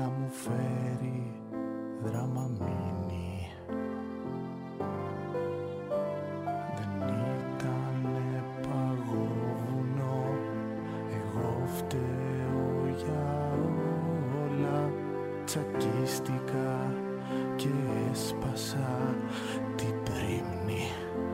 να μου φέρει δραμαμίνη. Δεν ήτανε παγόβουνο, εγώ φταίω για όλα. Τσακίστηκα και έσπασα την πρίμνη.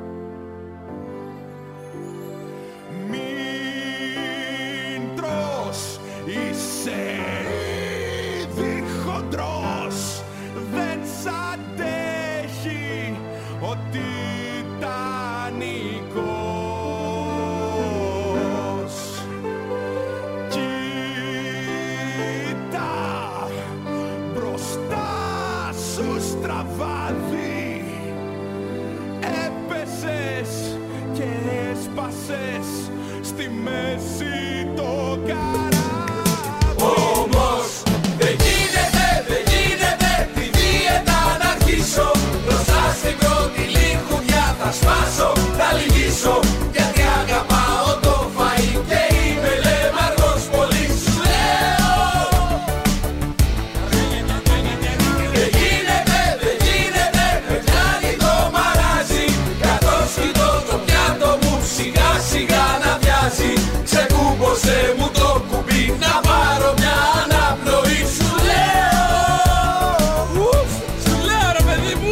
Μην τρως, είσαι ήδη χοντρός. Δεν σ' αντέχει ο Τιτανικός. Κοίτα μπροστά σου στραβάδι. Έπεσες και έσπασες στη μέση το καράβι. Όμως δεν γίνεται τη δίαιτα να αρχίσω. Μπροστά στην πρώτη λιχουδιά θα σπάσω, θα λυγίσω. Γιατί αγαπάω το φαΐ και είμαι λεμαργός πολύ. Σου λέω δεν γίνεται, με πιάνει το μαράζι. Καθώς κοιτώ το πιάτο μου σιγά σιγά να βιάζει. Ξεκούμπωσε μου το κουμπί να πάρω μια αναπνοή. Σου λέω ρε παιδί μου.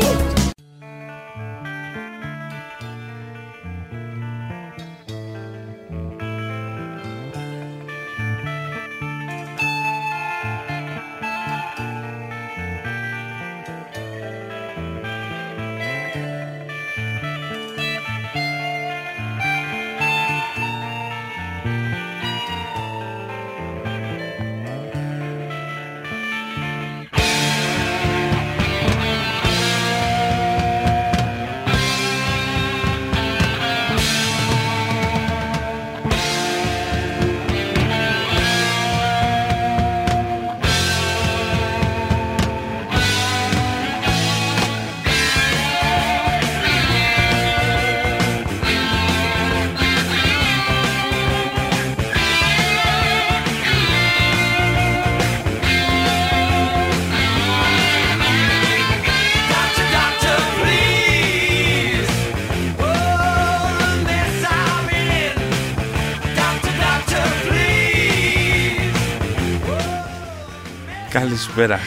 Καλησπέρα.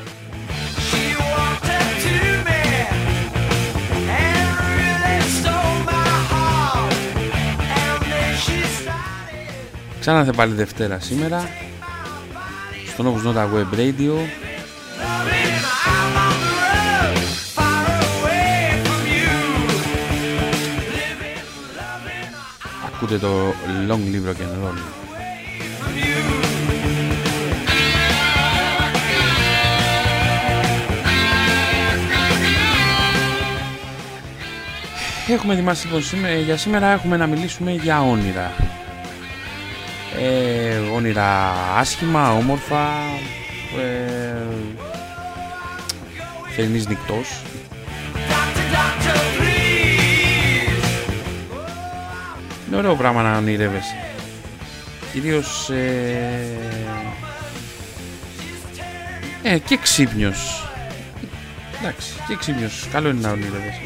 Ξανάθε πάλι Δευτέρα σήμερα στο Novus Nota Web Radio. Ακούτε το Long Live Rock and Roll. Έχουμε ετοιμάσει λοιπόν για σήμερα, έχουμε να μιλήσουμε για όνειρα. Όνειρα άσχημα, όμορφα, θερινής νυχτός. Είναι ωραίο πράγμα να ονειρεύεσαι. Κυρίως και ξύπνιος. Εντάξει, και ξύπνιος. Καλό είναι να ονειρεύεσαι.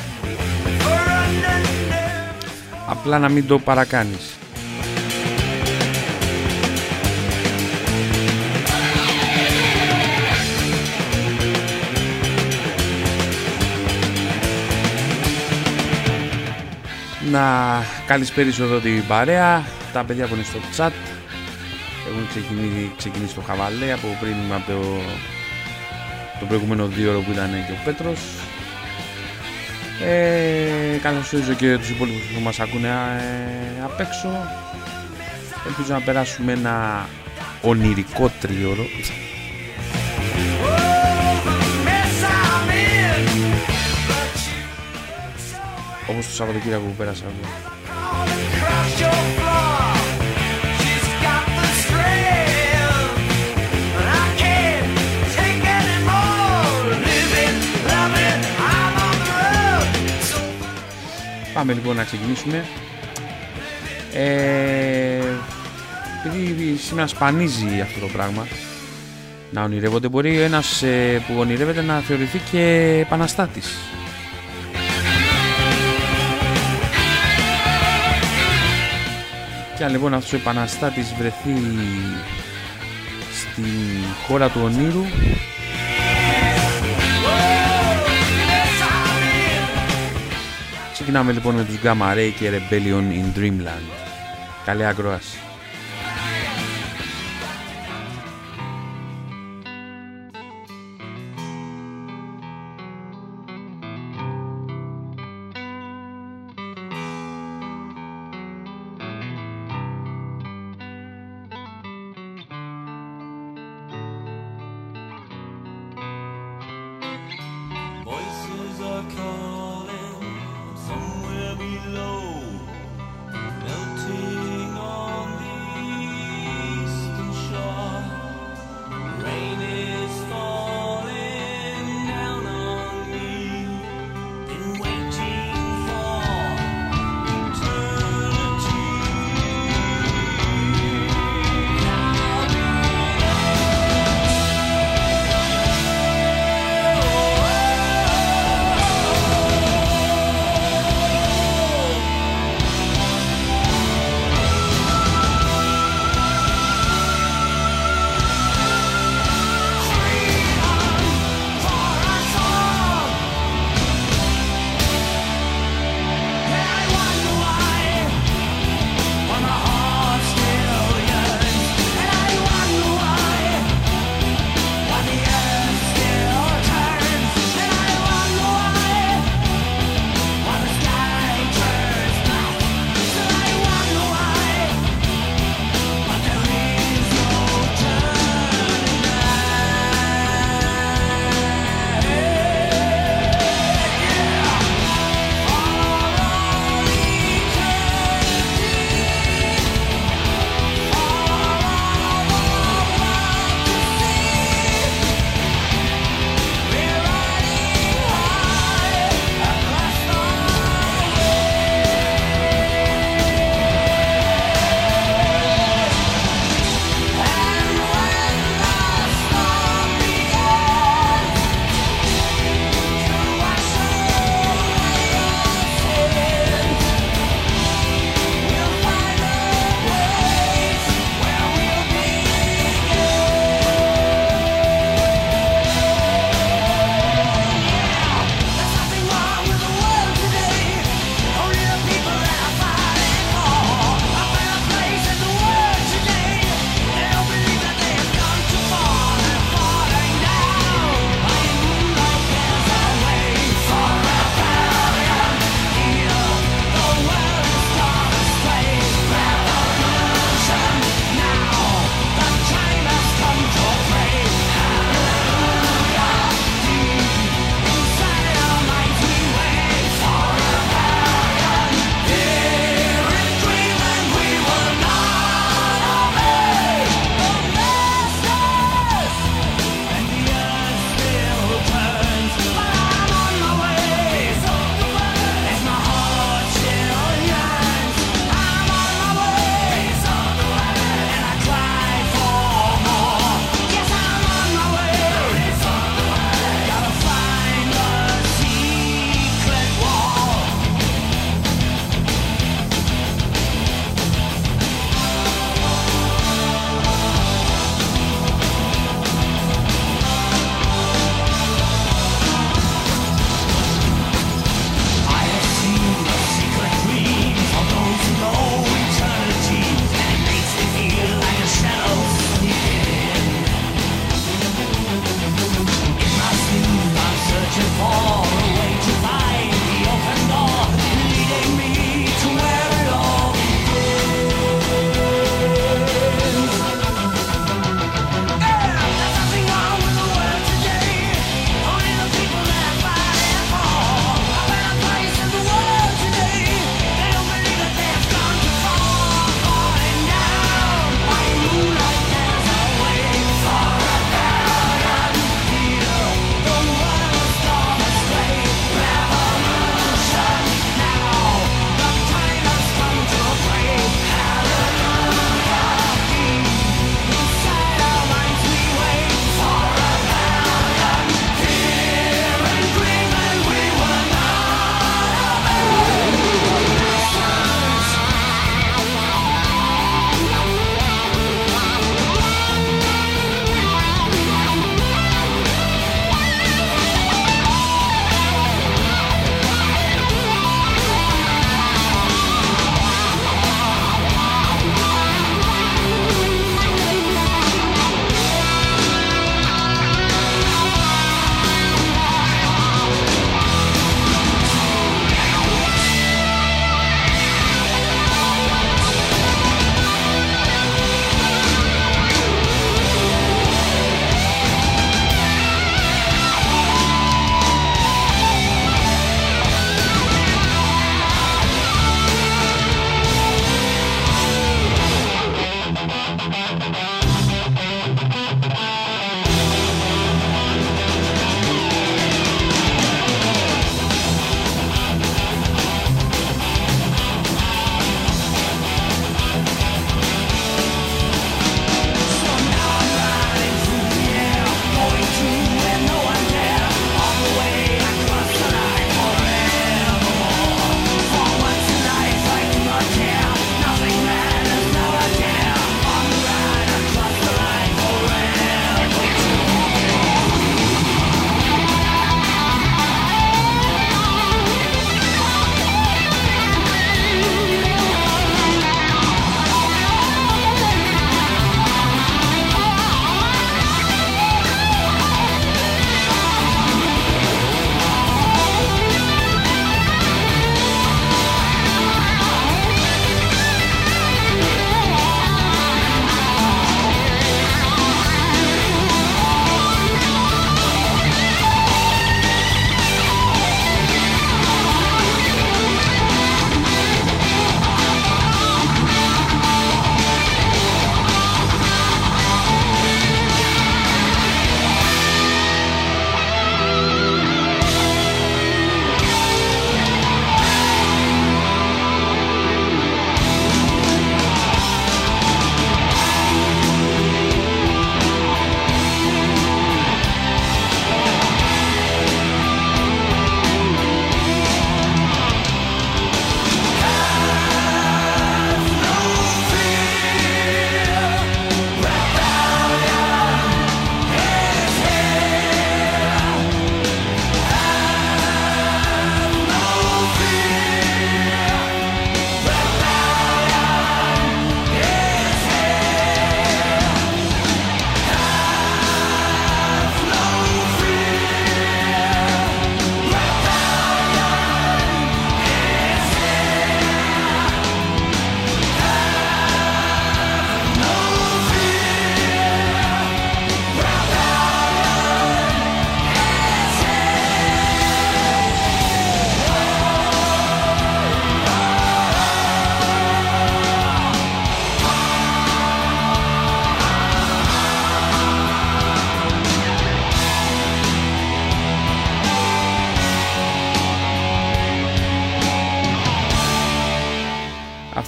Απλά να μην το παρακάνεις. Να καλησπέρισω εδώ την παρέα, τα παιδιά που είναι στο chat. Έχουν ξεκινήσει το χαβαλέ από πριν, από το προηγούμενο 2 ώρο που ήταν και ο Πέτρος. Καλωσορίζω και τους υπόλοιπους που μας ακούνε απ' έξω. Ελπίζω να περάσουμε ένα ονειρικό τρίωρο. Όπως το Σαββατοκύριακο που πέρασα εγώ. Πάμε λοιπόν να ξεκινήσουμε. Επειδή σήμερα σπανίζει αυτό το πράγμα, να ονειρεύονται. Μπορεί ένας που ονειρεύεται να θεωρηθεί και επαναστάτης. Και αν λοιπόν αυτός ο επαναστάτης βρεθεί στην χώρα του ονείρου, ξεκινάμε λοιπόν με τους Gamma Ray και Rebellion in Dreamland. Καλή ακρόαση.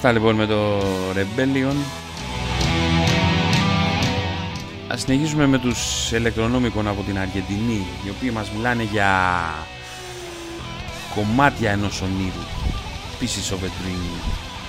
Αυτά λοιπόν με το Rebellion. Ας συνεχίσουμε με τους Electronomicon από την Αργεντινή, οι οποίοι μας μιλάνε για κομμάτια ενός ονείρου, Pieces of a Dream.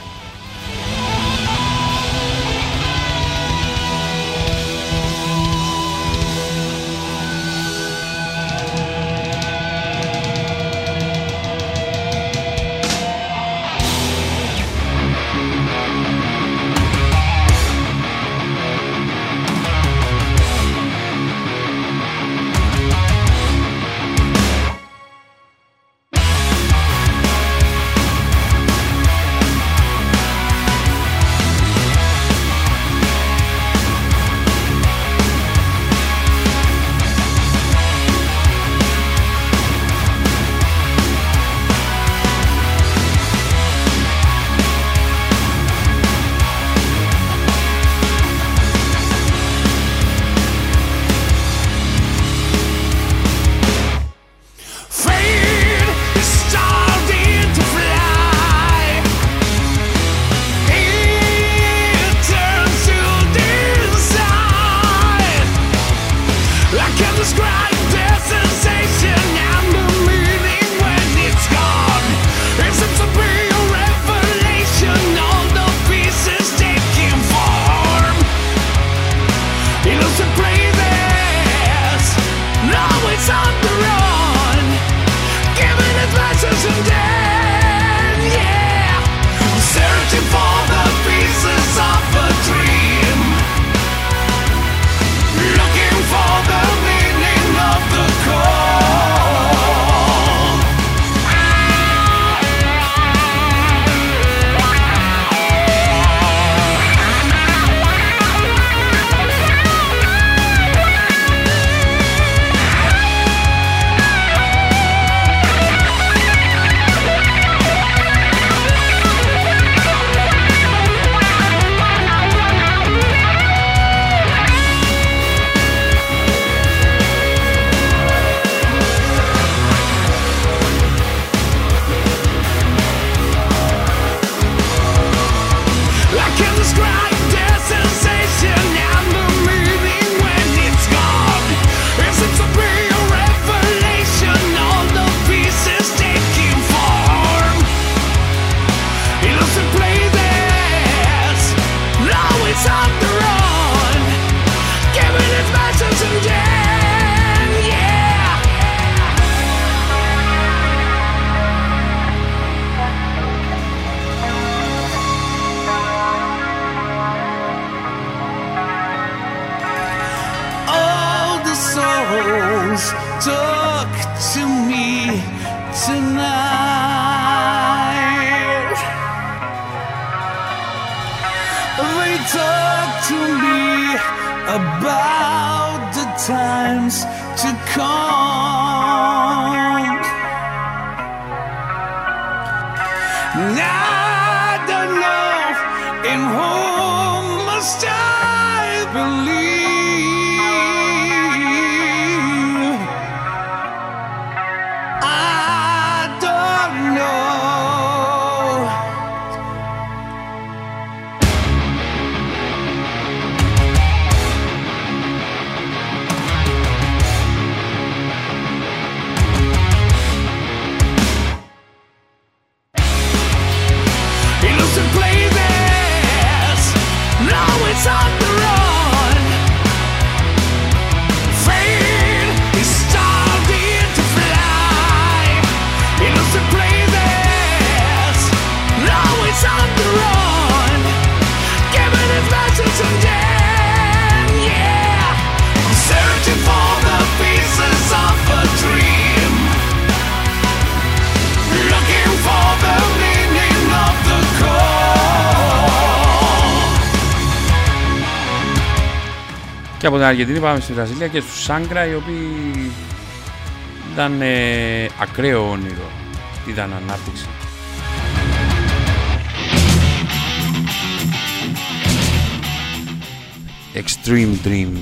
Και από την Αργεντινή πάμε στη Βραζιλία και στους Σάγκρα, οι οποίοι ήταν ακραίο όνειρο, ήταν ανάπτυξη. Extreme Dream.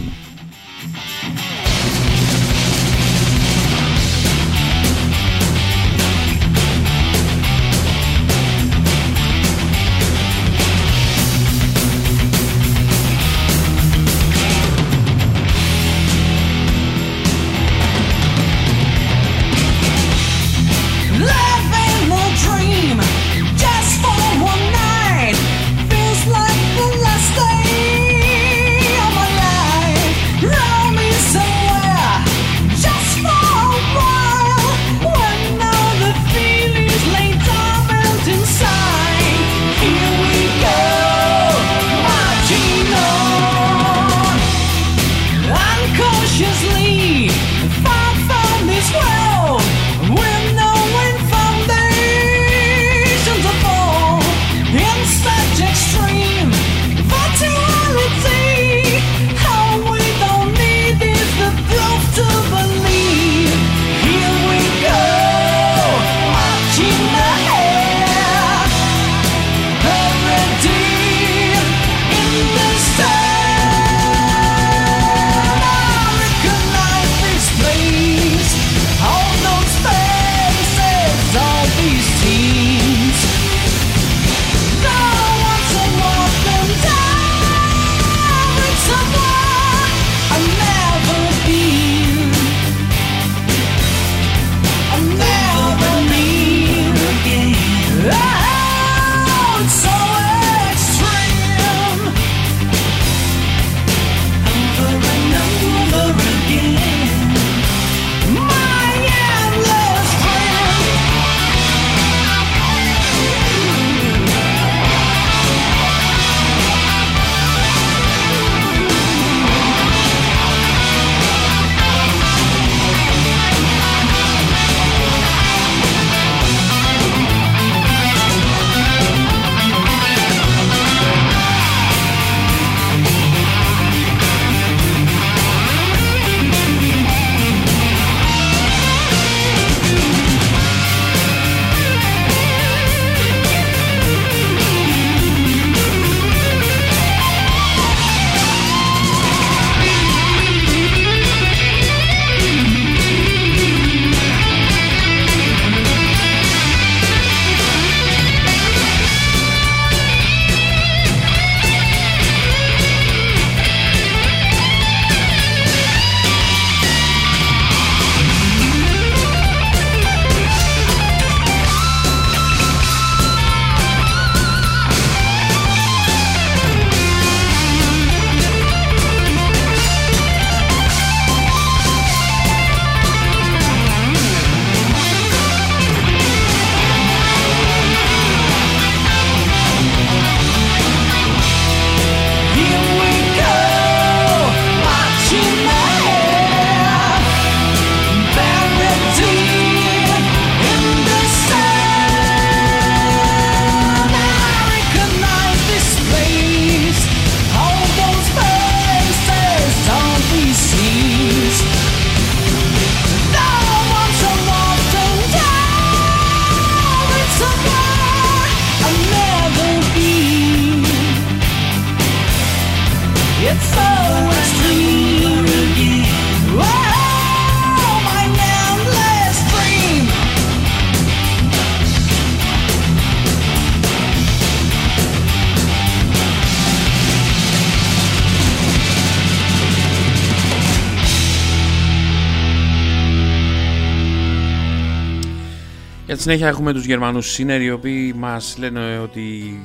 Για τη συνέχεια έχουμε τους Γερμανούς Sinner, οι οποίοι μας λένε ότι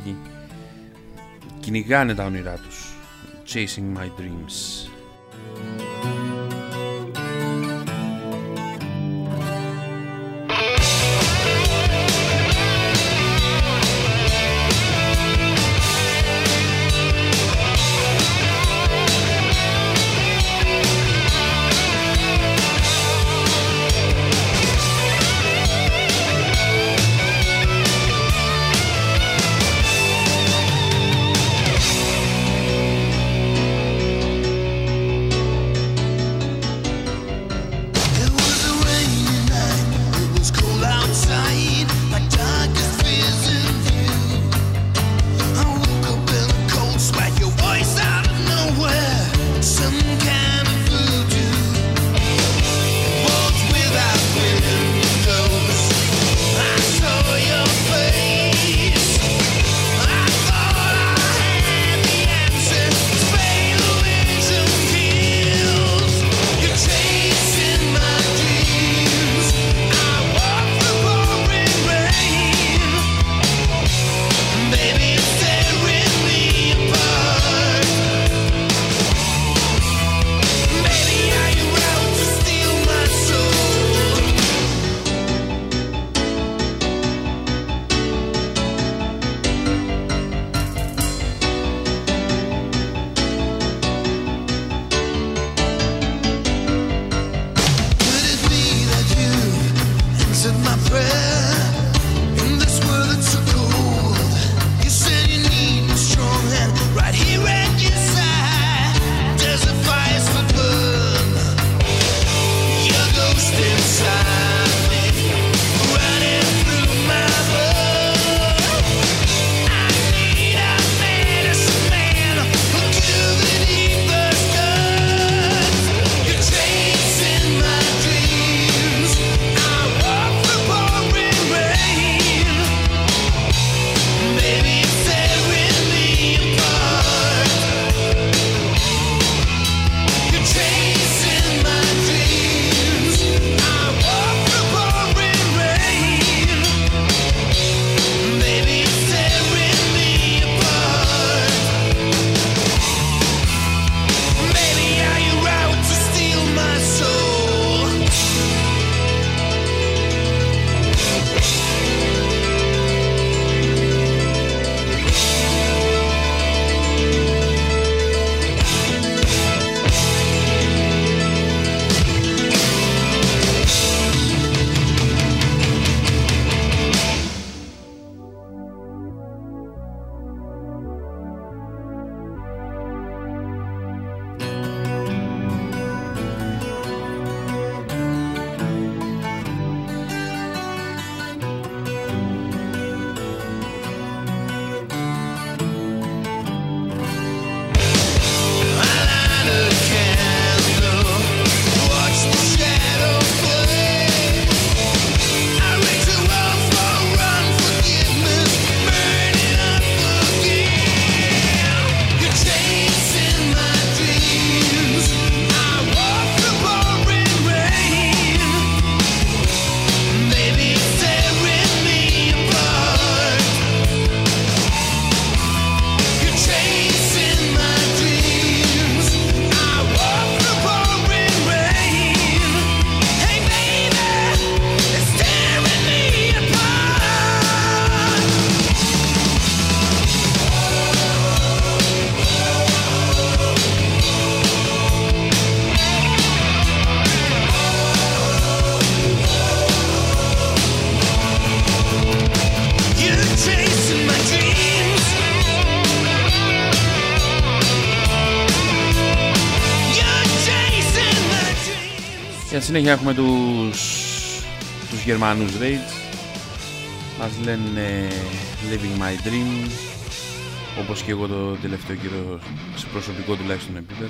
κυνηγάνε τα όνειρά τους. Chasing my dreams. Για συνέχεια έχουμε τους Γερμανούς Rage. Μας λένε Living My Dream, όπως και εγώ το τελευταίο καιρό, σε προσωπικό τουλάχιστον επίπεδο.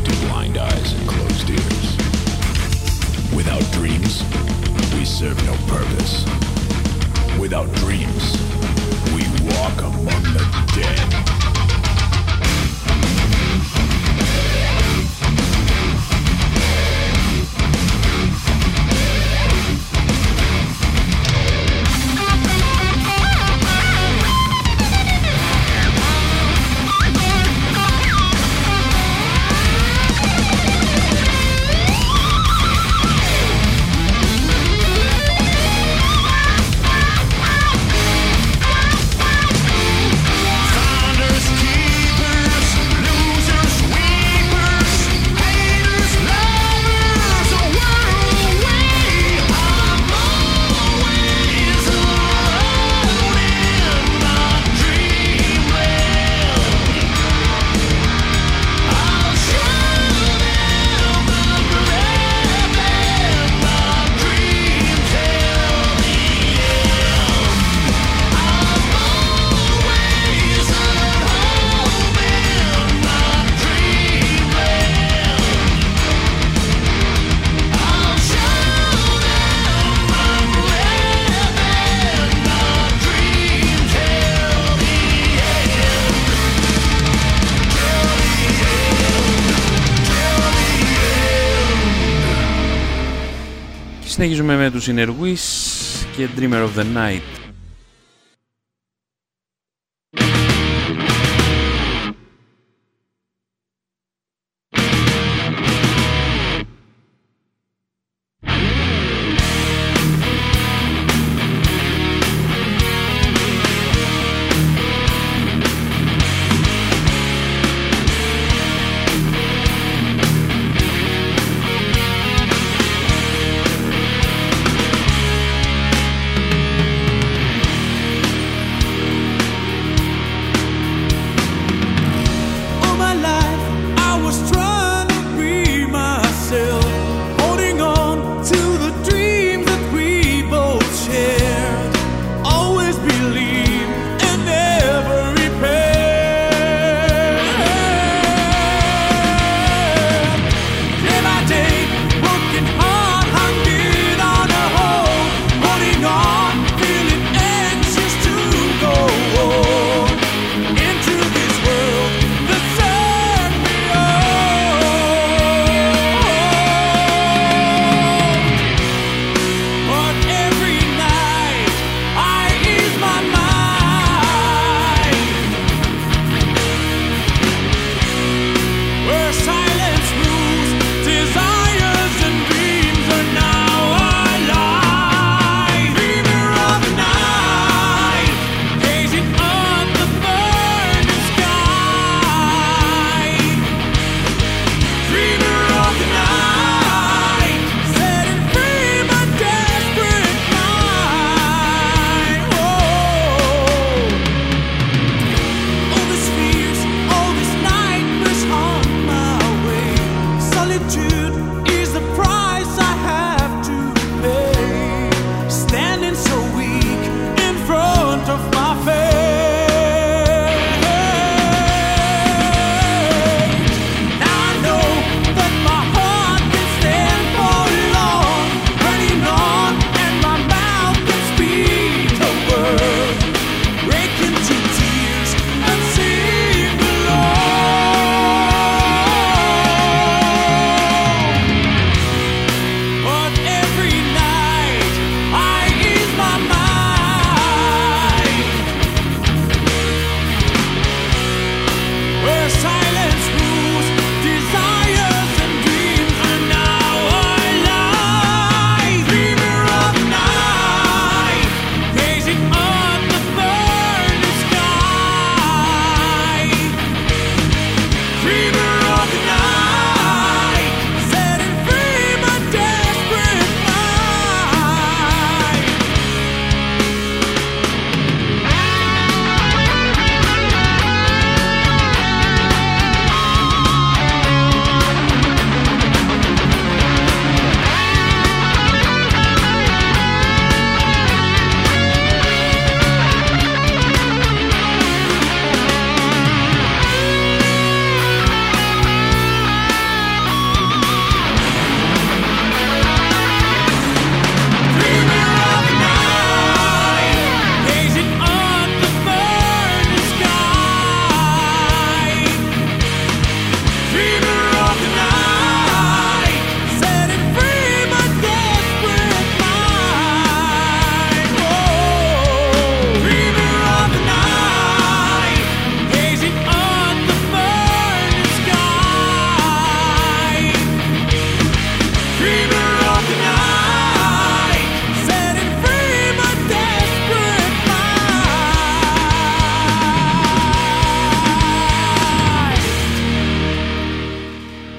to blind eyes and closed ears. Without dreams, we serve no purpose. Without dreams, we walk among the dead. Συνεχίζουμε με τους Inner Wish και Dreamer of the Night.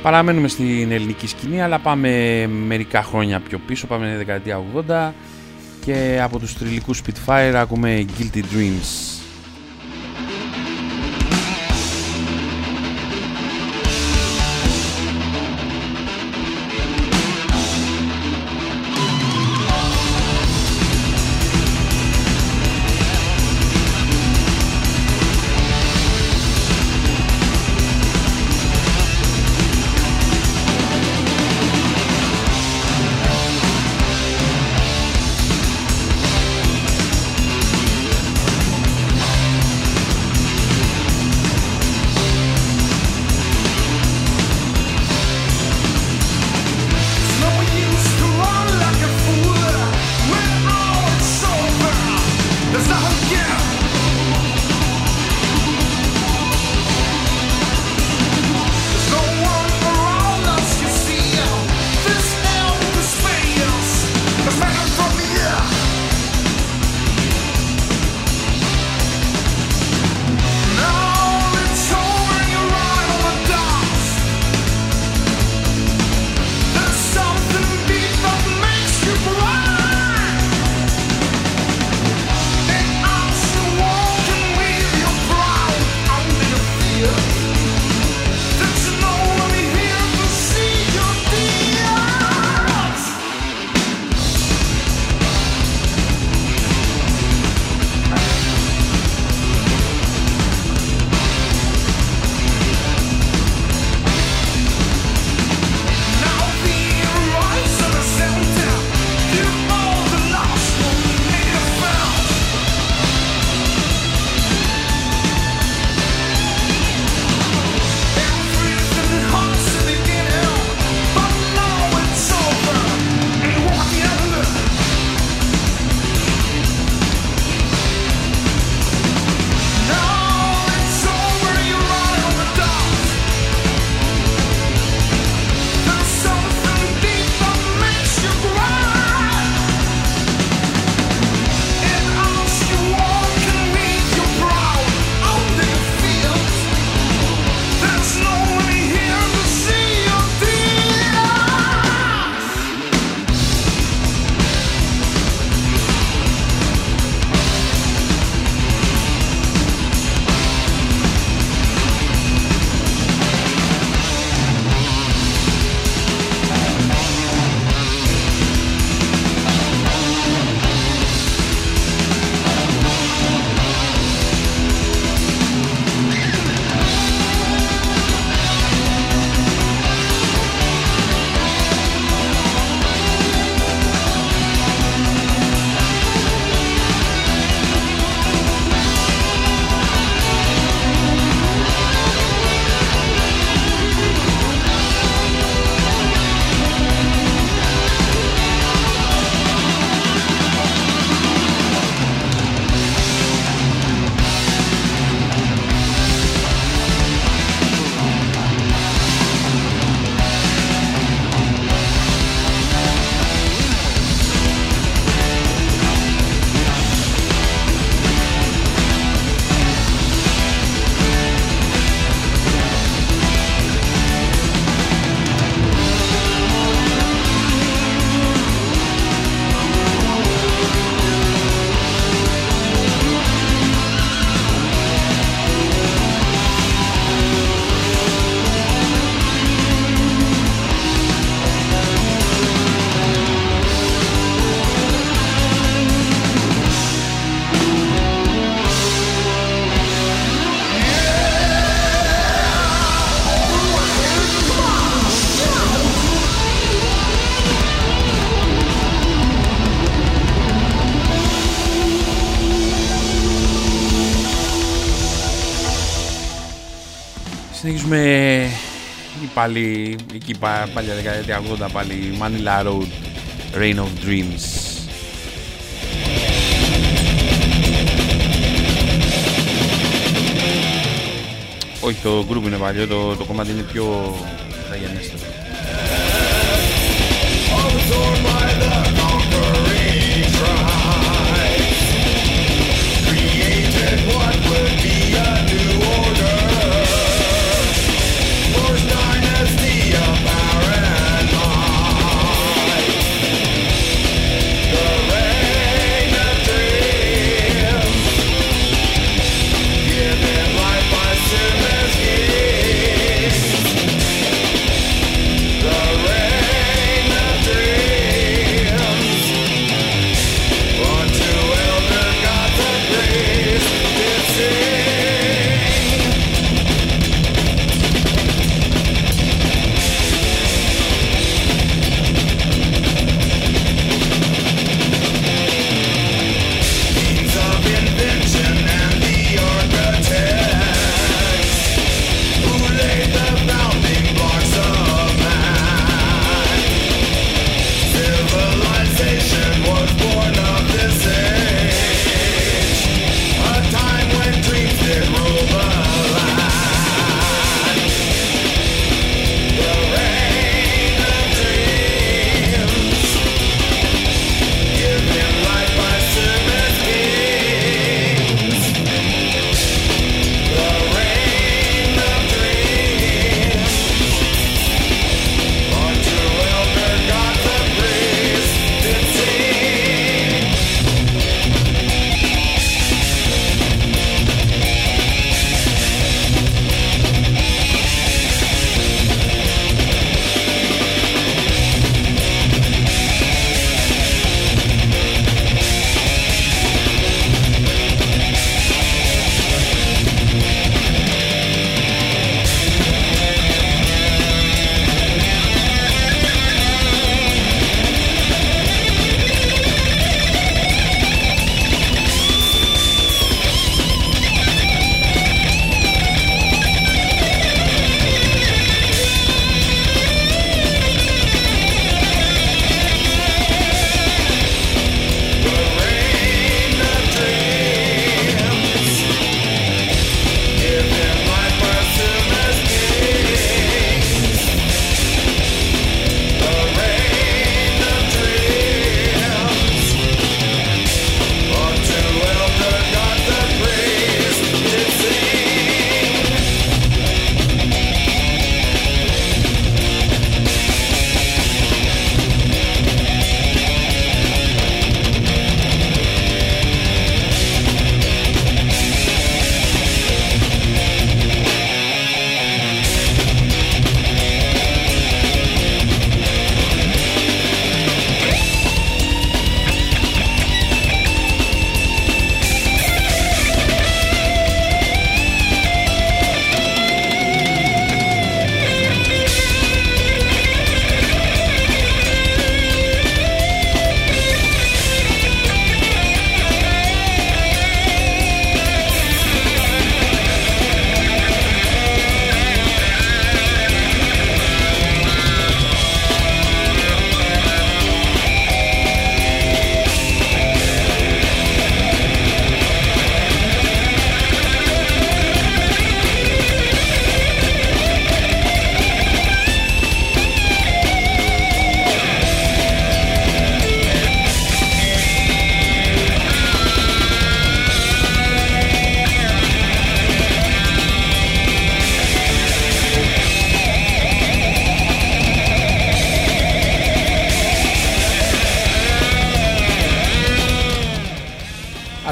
Παραμένουμε στην ελληνική σκηνή, αλλά πάμε μερικά χρόνια πιο πίσω, πάμε δεκαετία 80 και από τους θρυλικούς Spitfire ακούμε Guilty Dreams. Συνεχίζουμε πάλι εκεί παλιά δεκαετία 80, πάλι Manila Road, Reign of Dreams. Όχι, το group είναι παλιό, το κομμάτι είναι πιο μεταγενέστερο. Dynasty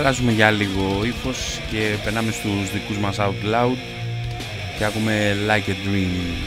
αλλάζουμε για λίγο ύφος και περνάμε στους δικούς μας Out Loud και ακούμε Like a Dream.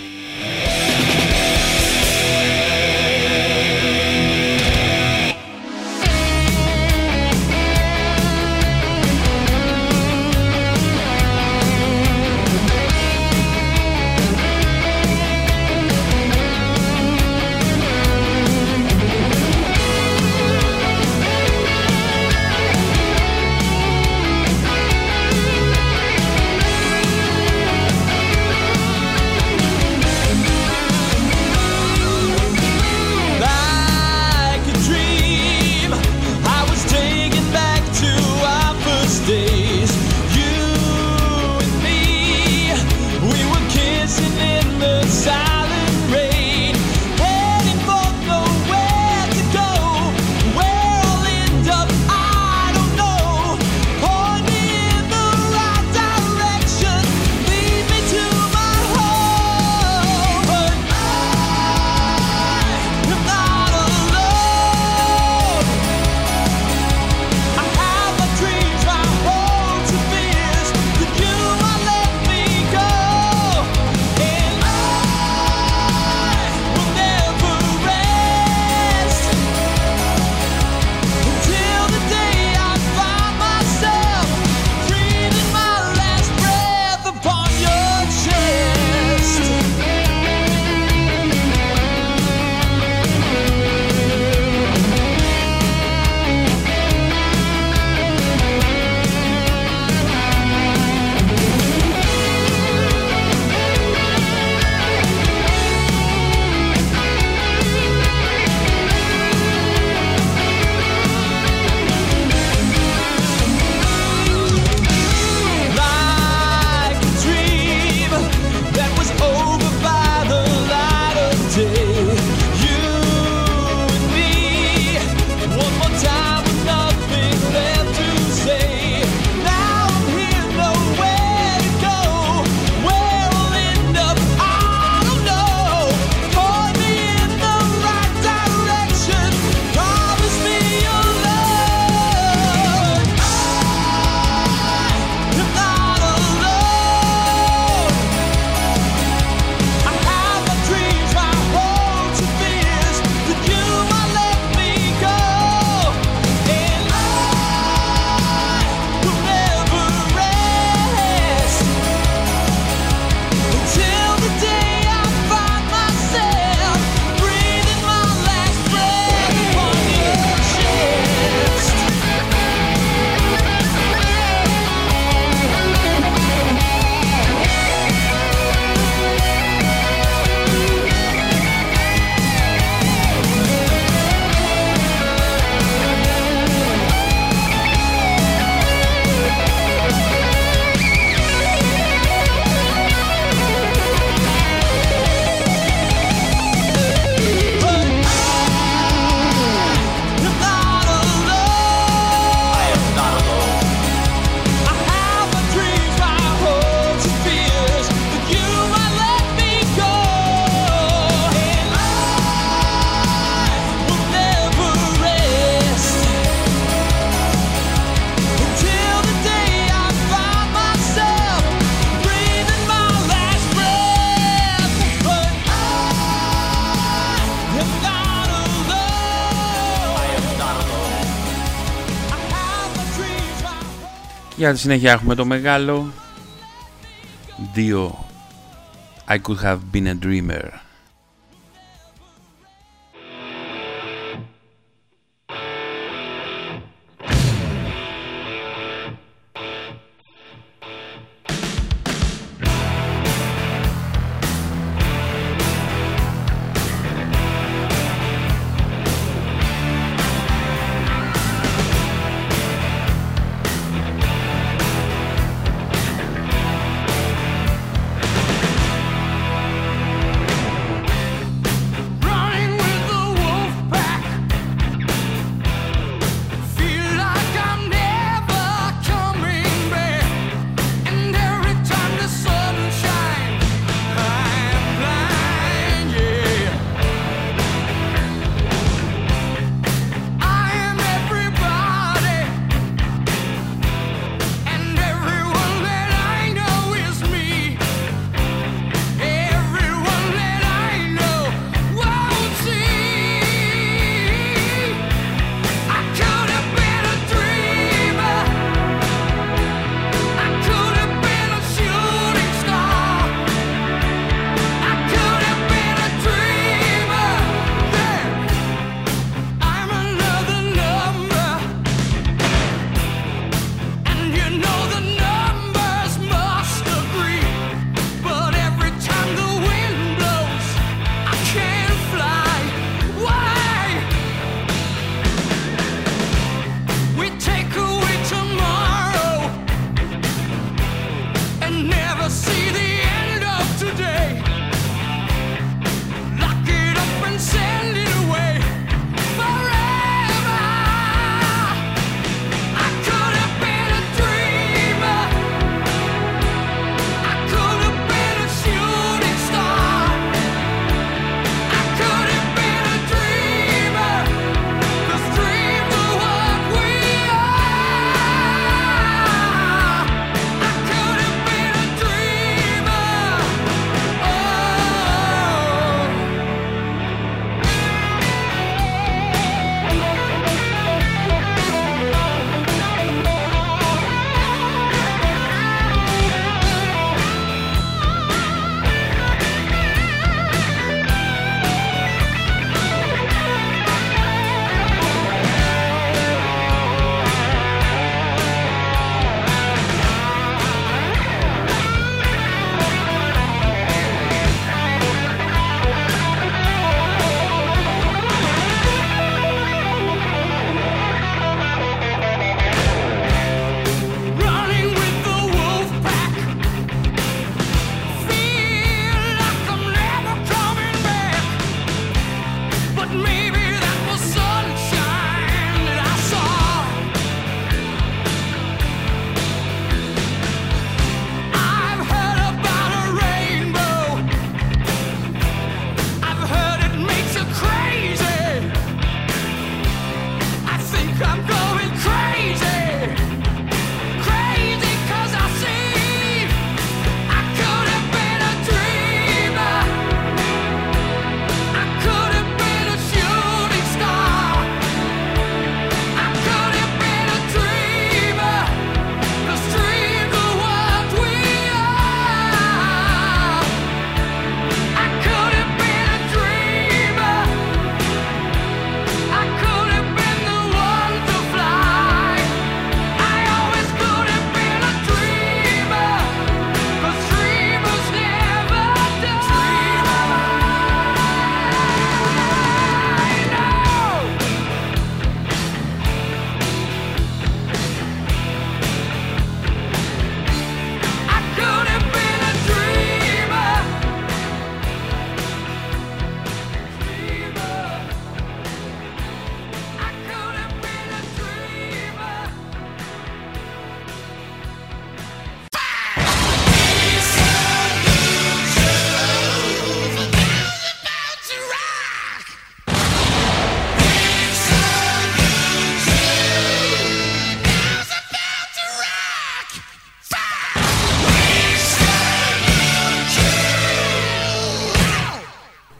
Για τη συνέχεια έχουμε το μεγάλο Dio, I could have been a dreamer.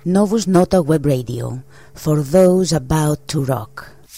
Novus Nota Web Radio, for those about to rock.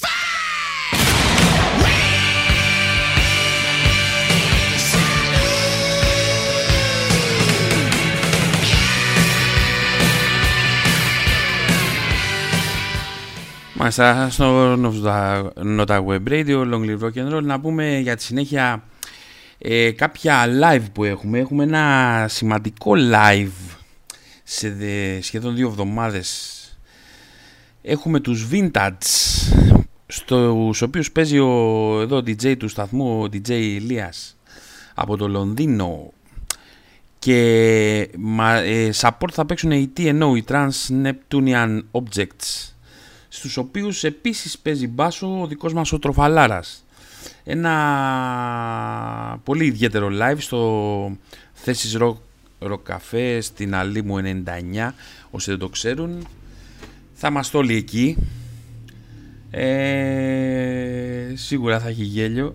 Μάλιστα, στο Nota Web Radio, Long Live Rock and Roll, να πούμε για τη συνέχεια κάποια live που έχουμε. Έχουμε ένα σημαντικό live σε σχεδόν 2 εβδομάδες. Έχουμε τους Vintage, στους οποίους παίζει εδώ DJ του σταθμού, ο DJ Ηλίας από το Λονδίνο, και support θα παίξουν οι TNO, οι Trans Neptunian Objects, στους οποίους επίσης παίζει μπάσο ο δικός μας ο Τροφαλάρας. Ένα πολύ ιδιαίτερο live στο Θέσεις Rock Cafe στην Αλήμου 99, όσοι δεν το ξέρουν. Θα είμαστε όλοι εκεί. Σίγουρα θα έχει γέλιο.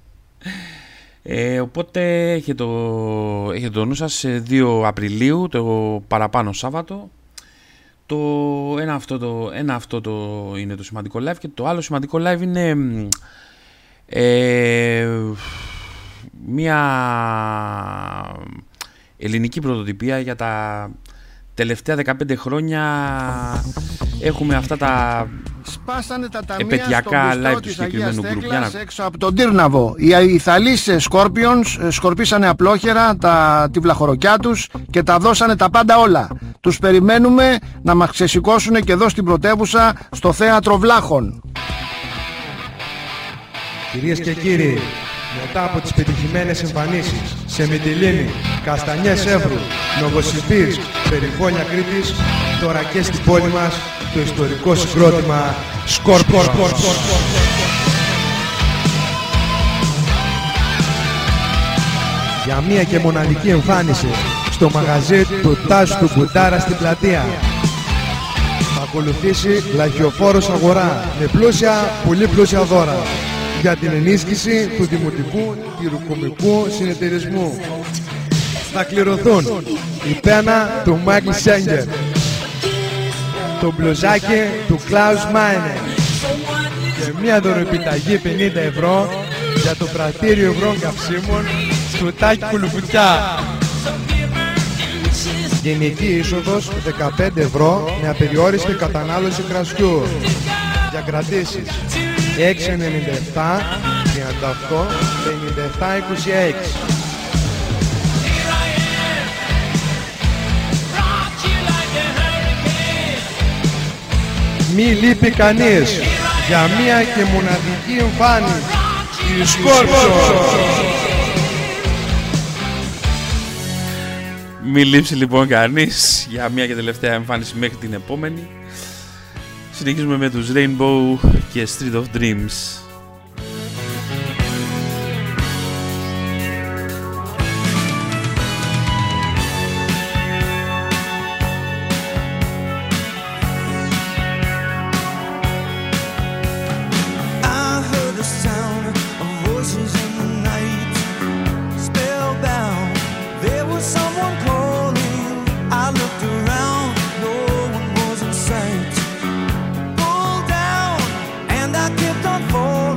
Οπότε έχετε το νου σας, 2 Απριλίου, το παραπάνω Σάββατο. Ένα αυτό είναι το σημαντικό live, και το άλλο σημαντικό live είναι μια ελληνική πρωτοτυπία. Για τα τελευταία 15 χρόνια έχουμε αυτά τα επαιτειακά live του συγκεκριμένου γκρουπ. Έξω από τον Τύρναβο οι Ιταλείς Scorpions σκορπίσανε απλόχερα τη βλαχοροκιά τους και τα δώσανε τα πάντα όλα. Τους περιμένουμε να μας ξεσηκώσουν και εδώ στην πρωτεύουσα, στο Θέατρο Βλάχων. Κυρίες και κύριοι, μετά από τις πετυχημένες εμφανίσεις σε Μυτιλήνη, Καστανιές Εύρου, Νοβοσιμπίρσκ, Περιβόλια Κρήτης, τώρα και στην πόλη μας το ιστορικό συγκρότημα Scorpions. Για μία και μοναδική εμφάνιση στο μαγαζί του Τάζου του Μπουτάρα στην Πλατεία. Θα ακολουθήσει λαχιοφόρος αγορά με πλούσια, πολύ πλούσια δώρα για την ενίσχυση του Δημοτικού Τυροκομικού Συνεταιρισμού. Θα κληρωθούν η πένα του Μάικλ Σέγγερ, το μπλουζάκι του Κλάους Μάινερ και μια δωροεπιταγή 50 ευρώ για το πρατήριο ευρώ καυσίμων του Τάκη Κουλουκουτιά. Γενική είσοδος 15 ευρώ με απεριόριστη κατανάλωση κρασιού. Για κρατήσεις 697 38 57 26. Μη λείπει κανείς για μία και μοναδική εμφάνιση. Η Scorpions. Μη λείψει λοιπόν κανείς για μία και τελευταία εμφάνιση μέχρι την επόμενη. Συνεχίζουμε με τους Rainbow και Street of Dreams. Pulled down and I kept on falling.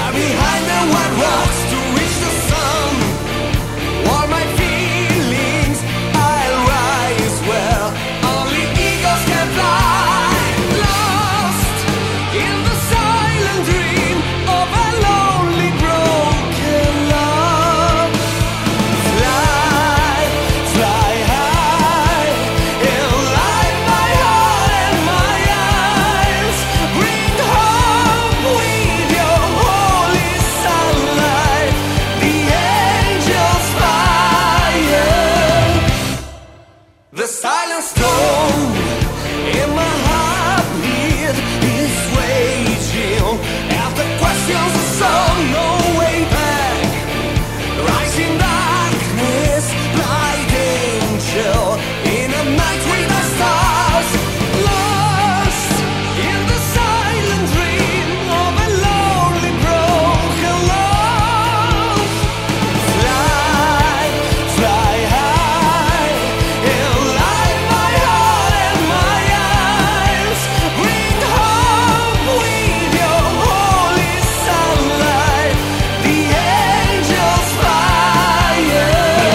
Far behind the white rocks to reach the sun. All my feelings I'll rise where only eagles can fly. Lost in the silent dream of a lonely broken love. Fly, fly high, and light my heart and my eyes. Bring hope with your holy sunlight, the angels' fire. The silent storm in my heartbeat is raging. After questions of soul, no way back. Rising darkness, blind angel in a night without stars. Lost in the silent dream of a lonely broken love. Fly, fly high, and light my heart and my eyes. Bring hope with your holy sunlight, the angels' fire.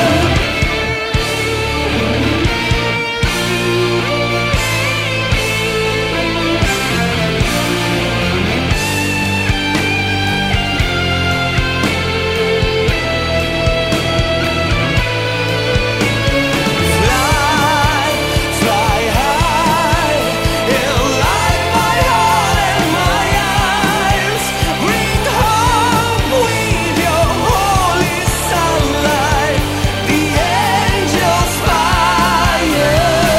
Fly, fly high, and light my heart and my eyes. Bring hope with your holy sunlight, the angels' fire.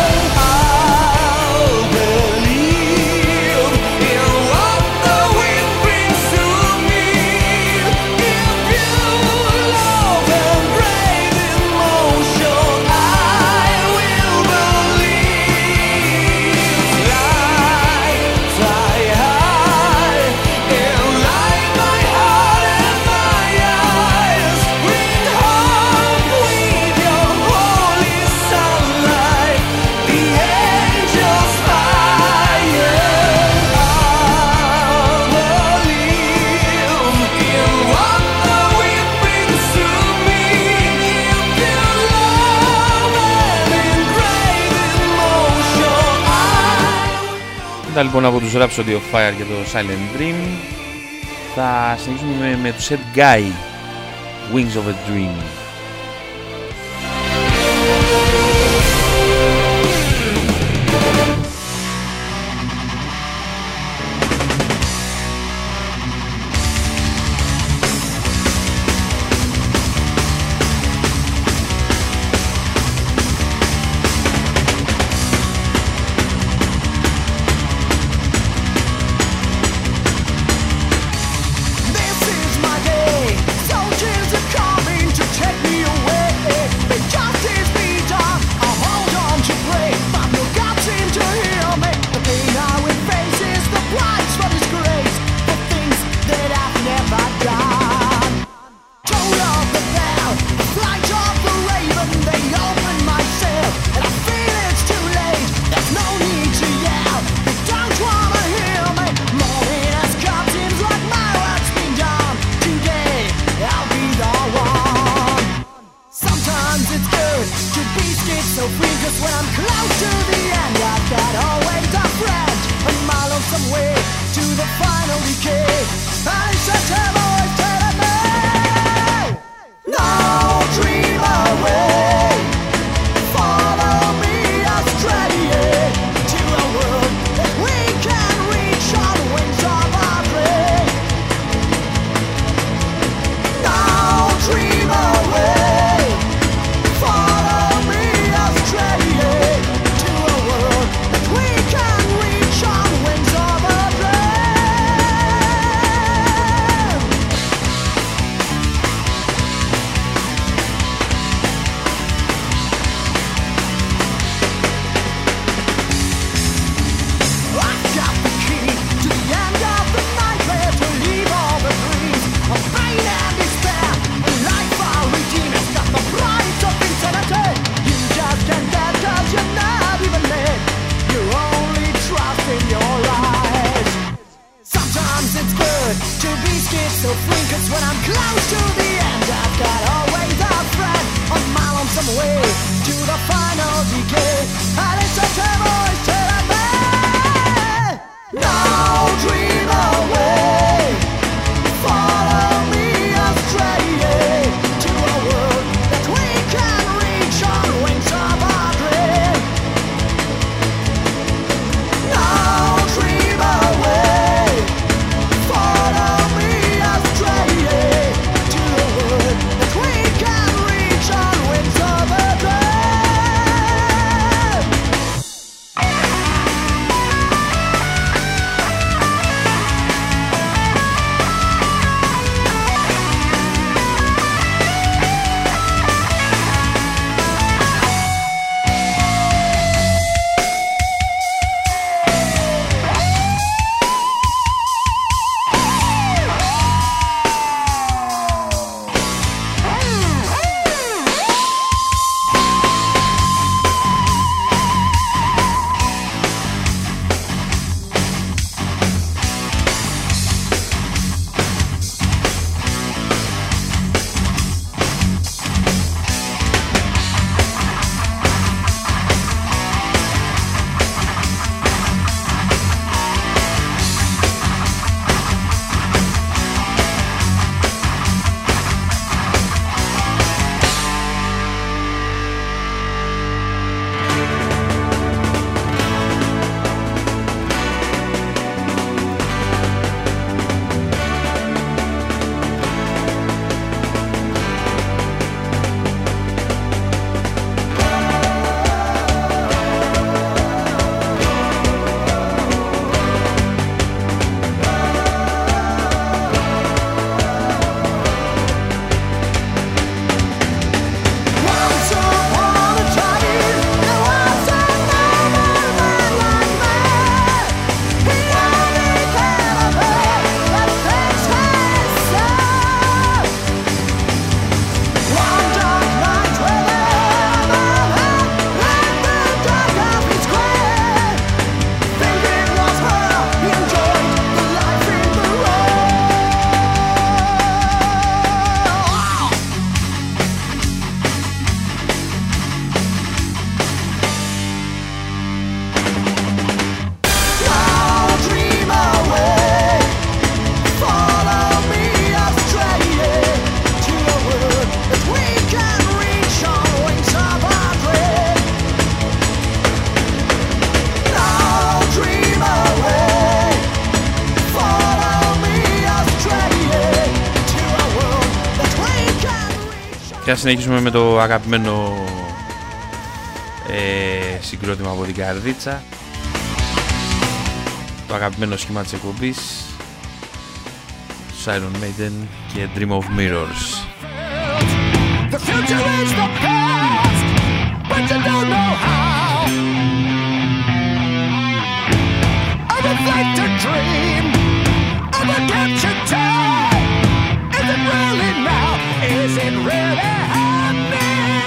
I'll believe in what the wind brings to me. If you love and brave emotion, I will believe. Fly, fly high, and light my heart and my eyes. Bring hope with your holy sunlight, the angels' fire. I'll believe in what the wind brings to me. If you love and in great emotion, Ήταν λοιπόν από τους Rhapsody of Fire και το Silent Dream. Θα συνεχίσουμε με τους Ed Guy, Wings of a Dream. this is my day. Soldiers are coming to take scared so free, 'cause when I'm close to the end, I've got always a friend on my lonesome way to the final decay. I listen to voice telling me, no, dream away, follow me astray to a world that we can reach on wings of our dream. No, dream away, follow me astray to a world that we can reach on wings of a dream. Και ας συνεχίσουμε με το αγαπημένο συγκρότημα από την καρδίτσα, το αγαπημένο σχήμα της εκπομπής, Iron Maiden και Dream of Mirrors. The future is the past, but you don't know how. A reflected dream, a redemption time. Is it really now? Is it really happening?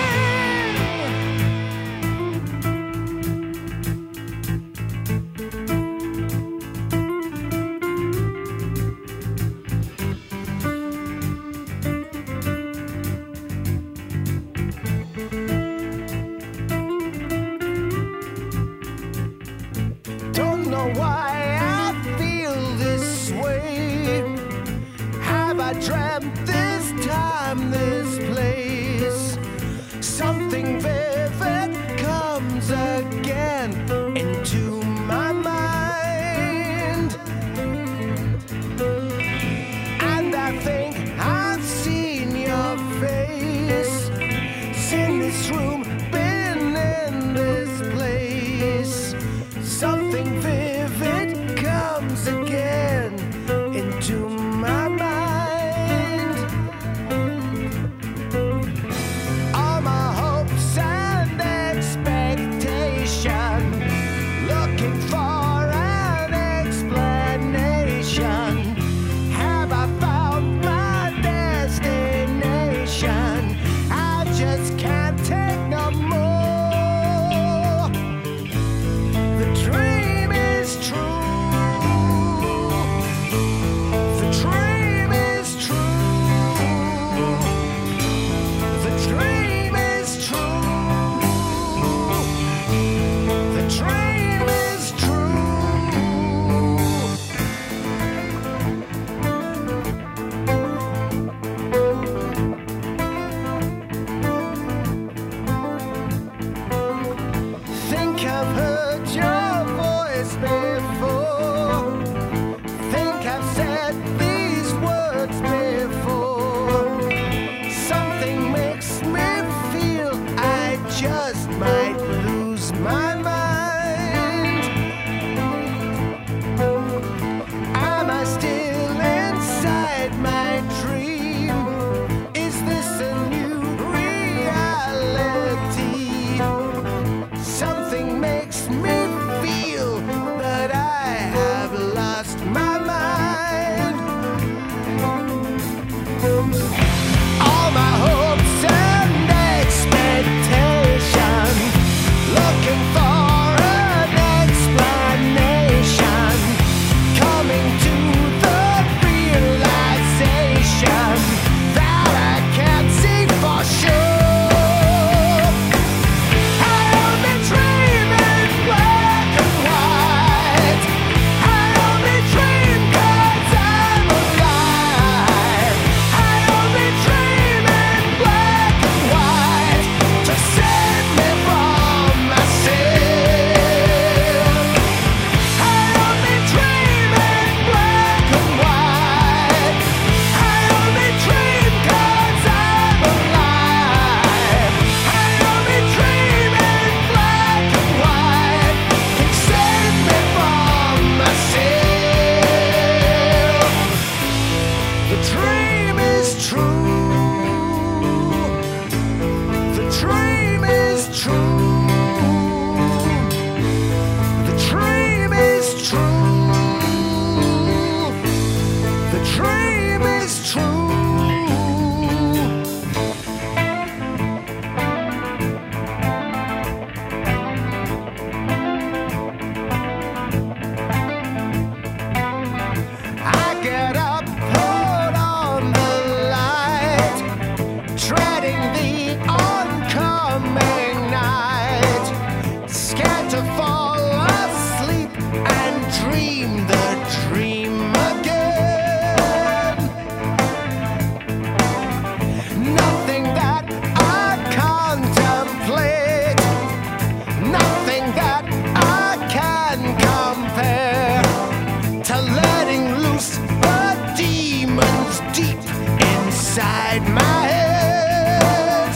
Don't know why I feel this way. Have I dreamt this time, this place? Something vivid comes again into my mind, and I think I've seen your face, seen this room, been in this place. Something vivid comes again into my mind. All my hopes and All my hopes and expectations, looking for an explanation, coming to the realization that I can't see for sure. I only dream in black and white. I only dream 'cause I'm alive. I only dream in black and white to save me from myself. I only dream in black and white. I only dream 'cause I'm alive. I only dream in black and white to save me from myself. The dream is true. The dream is true. The dream is true. The dream is true. I get up, put on the light, treading the oncoming night, scared to fall asleep and dream the dream again. Nothing that I contemplate, nothing that I can compare to letting loose the demons deep inside my head.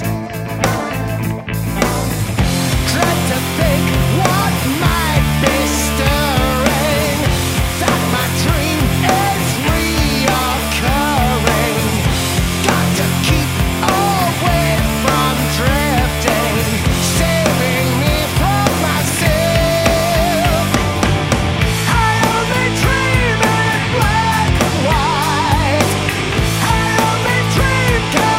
Dread to think what might be stirring, that my dream is reoccurring. Got to keep away from drifting, saving me from myself. I only dream in black and white. I only dream 'cause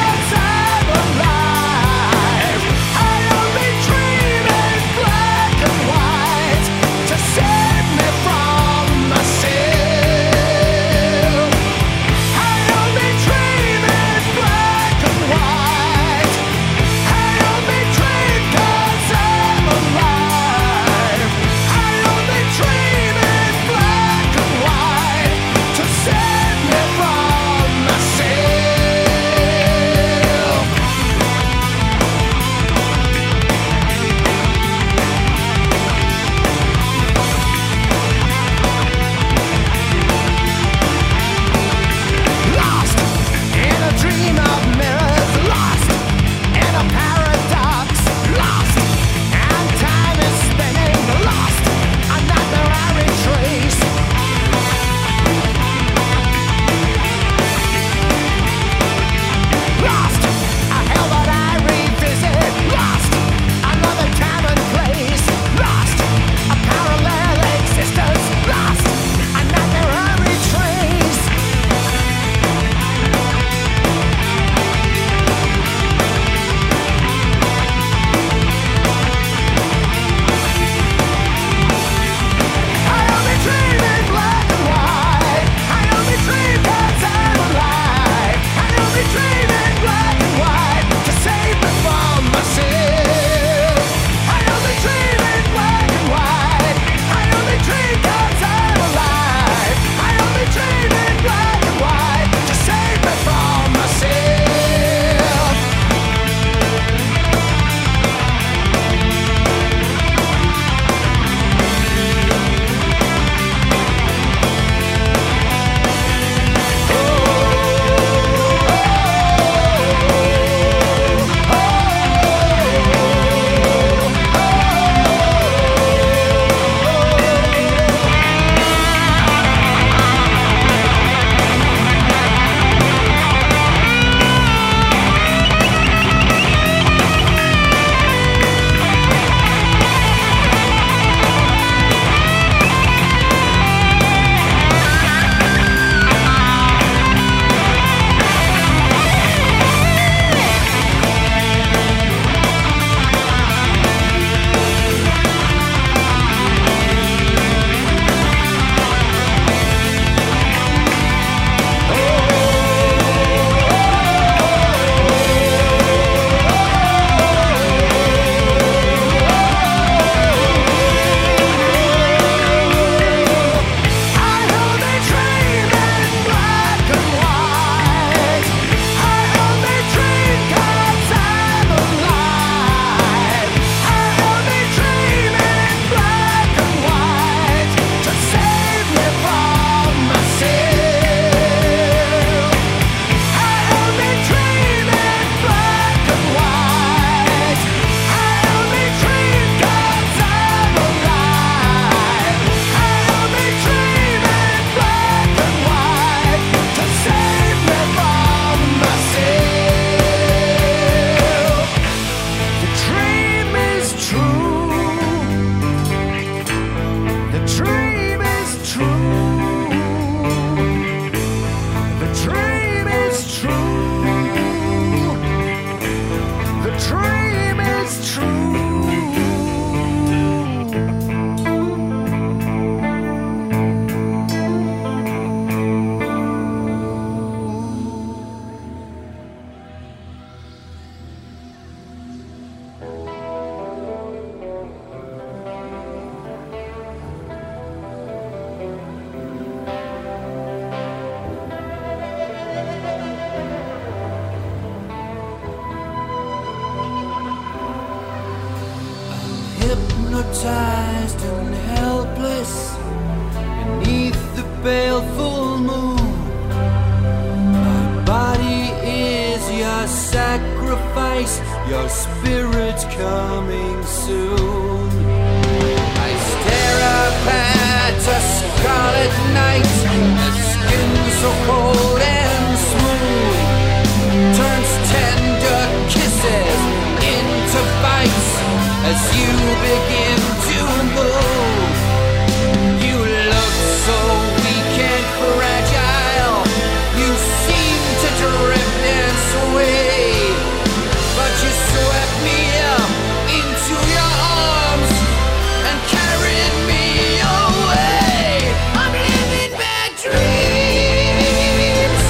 hypnotized and helpless beneath the baleful moon. My body is your sacrifice, your spirit's coming soon. I stare up at a scarlet night, a skin so cold and smooth turns tender kisses into bites as you begin to move. You look so weak and fragile, you seem to drift and sway, but you swept me up into your arms and carried me away. I'm living bad dreams.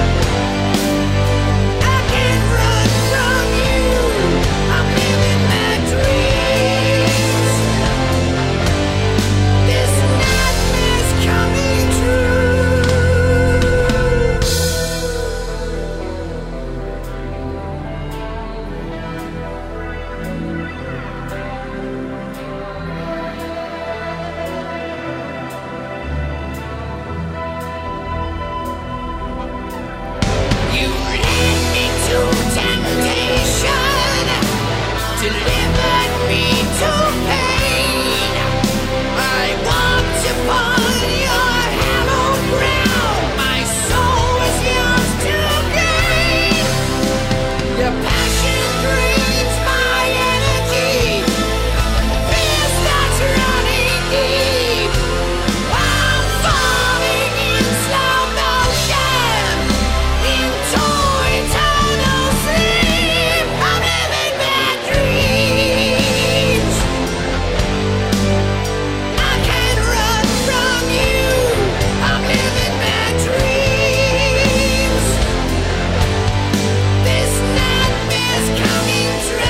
I can't run from you. I'm living bad dreams. This nightmare's coming true. You lead me to temptation, delivered me to pain. I walked upon your hallowed ground. My soul is yours to gain. Your passion drains my energy. Fear starts running deep. I'm falling in slow motion into eternal sleep. I'm living bad dreams. I can't run from you. I'm living bad dreams. This nightmare's coming true.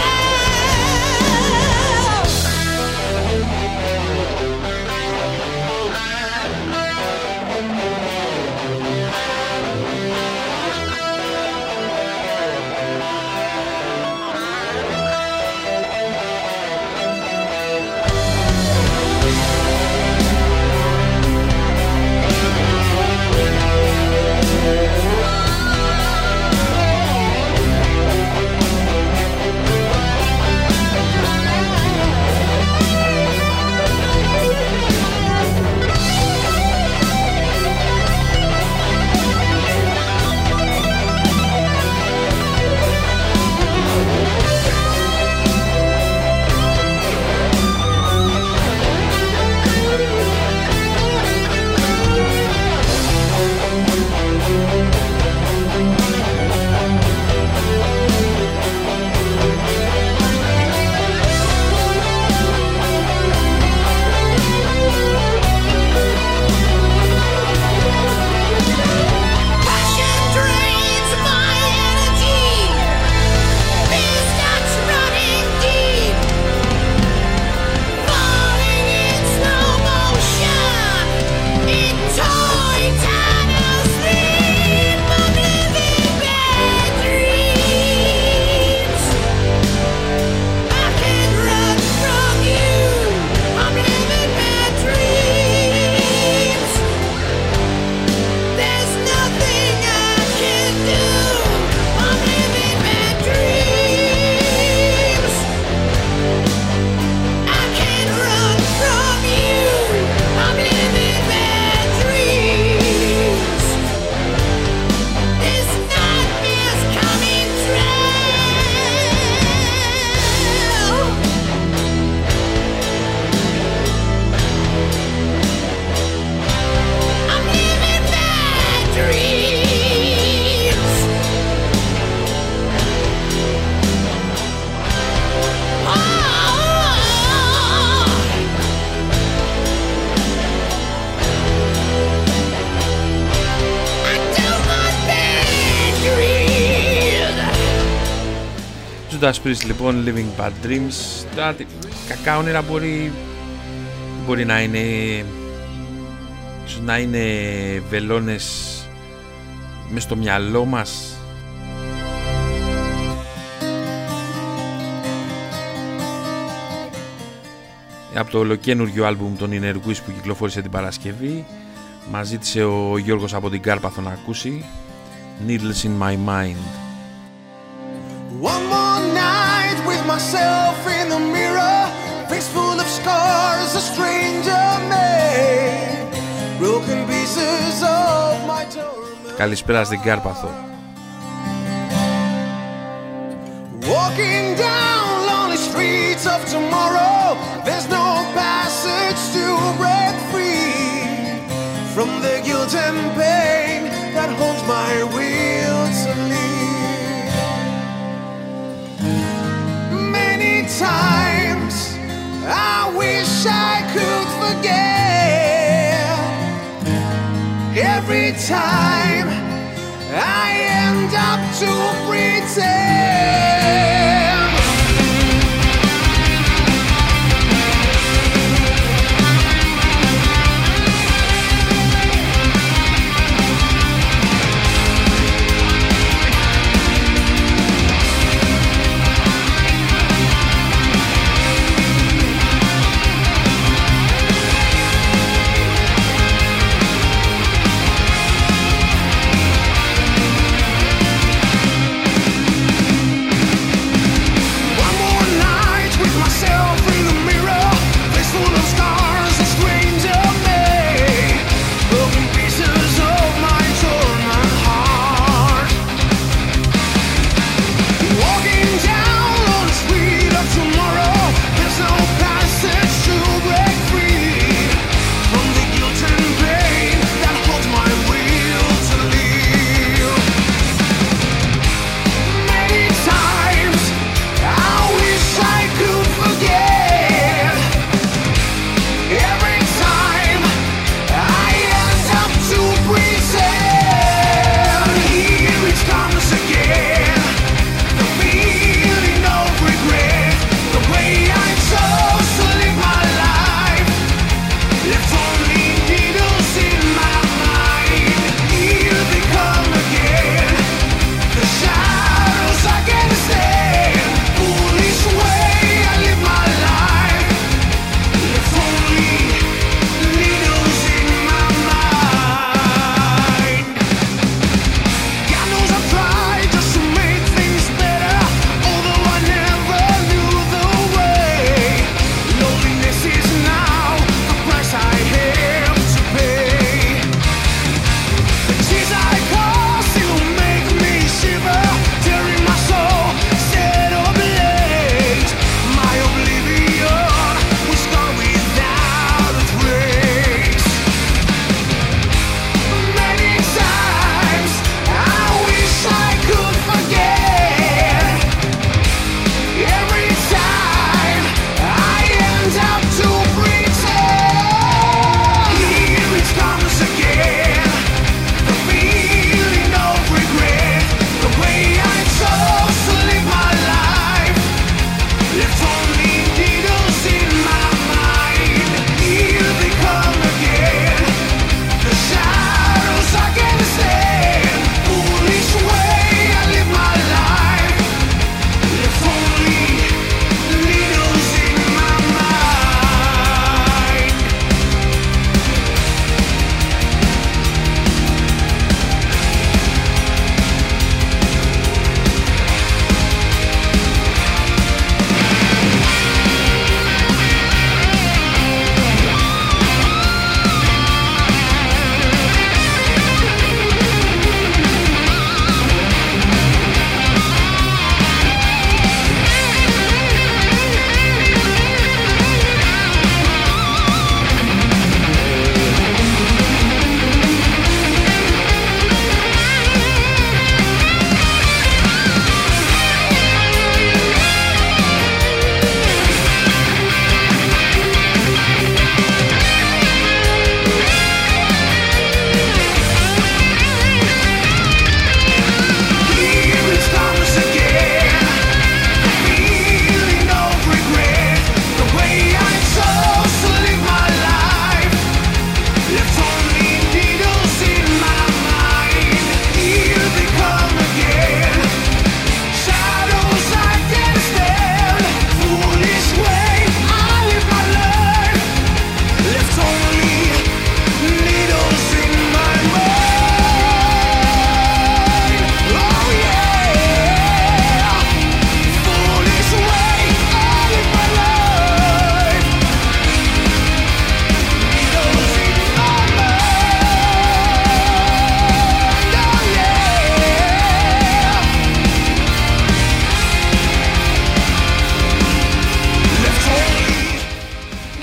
Passion drains my energy. Fear starts running deep. Falling in slow motion into eternal sleep. I'm living bad dreams. I can't run from you. I'm living bad dreams. There's nothing I can do. I'm living bad dreams. I can't run from you. I'm living bad dreams. This nightmare's coming true. I'm living bad dreams. Oh, I don't want bad dreams. Judas Priest λοιπόν, Living Bad Dreams. Τώρα, κακά όνειρα μπορεί να είναι, ίσως να είναι βελόνες μες στο μυαλό μας. από το ολοκένουργιο άλμπουμ των Inner Wish που κυκλοφόρησε την Παρασκευή. Μας ζήτησε ο Γιώργος από την Κάρπαθο να ακούσει Needles in my mind. One more night with myself in the mirror, face full of scars, a stranger made, broken pieces of my torment. Καλησπέρα στην Κάρπαθο. Walking down lonely streets of tomorrow, there's no passage to break free from the guilt and pain that holds my will to leave. Many times I wish I could forget. Every time I end up to pretend.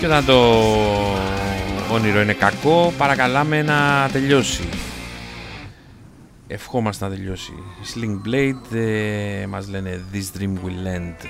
Και όταν το όνειρο είναι κακό, παρακαλάμε να τελειώσει. Ευχόμαστε να τελειώσει. Sling Blade μας λένε This dream will end.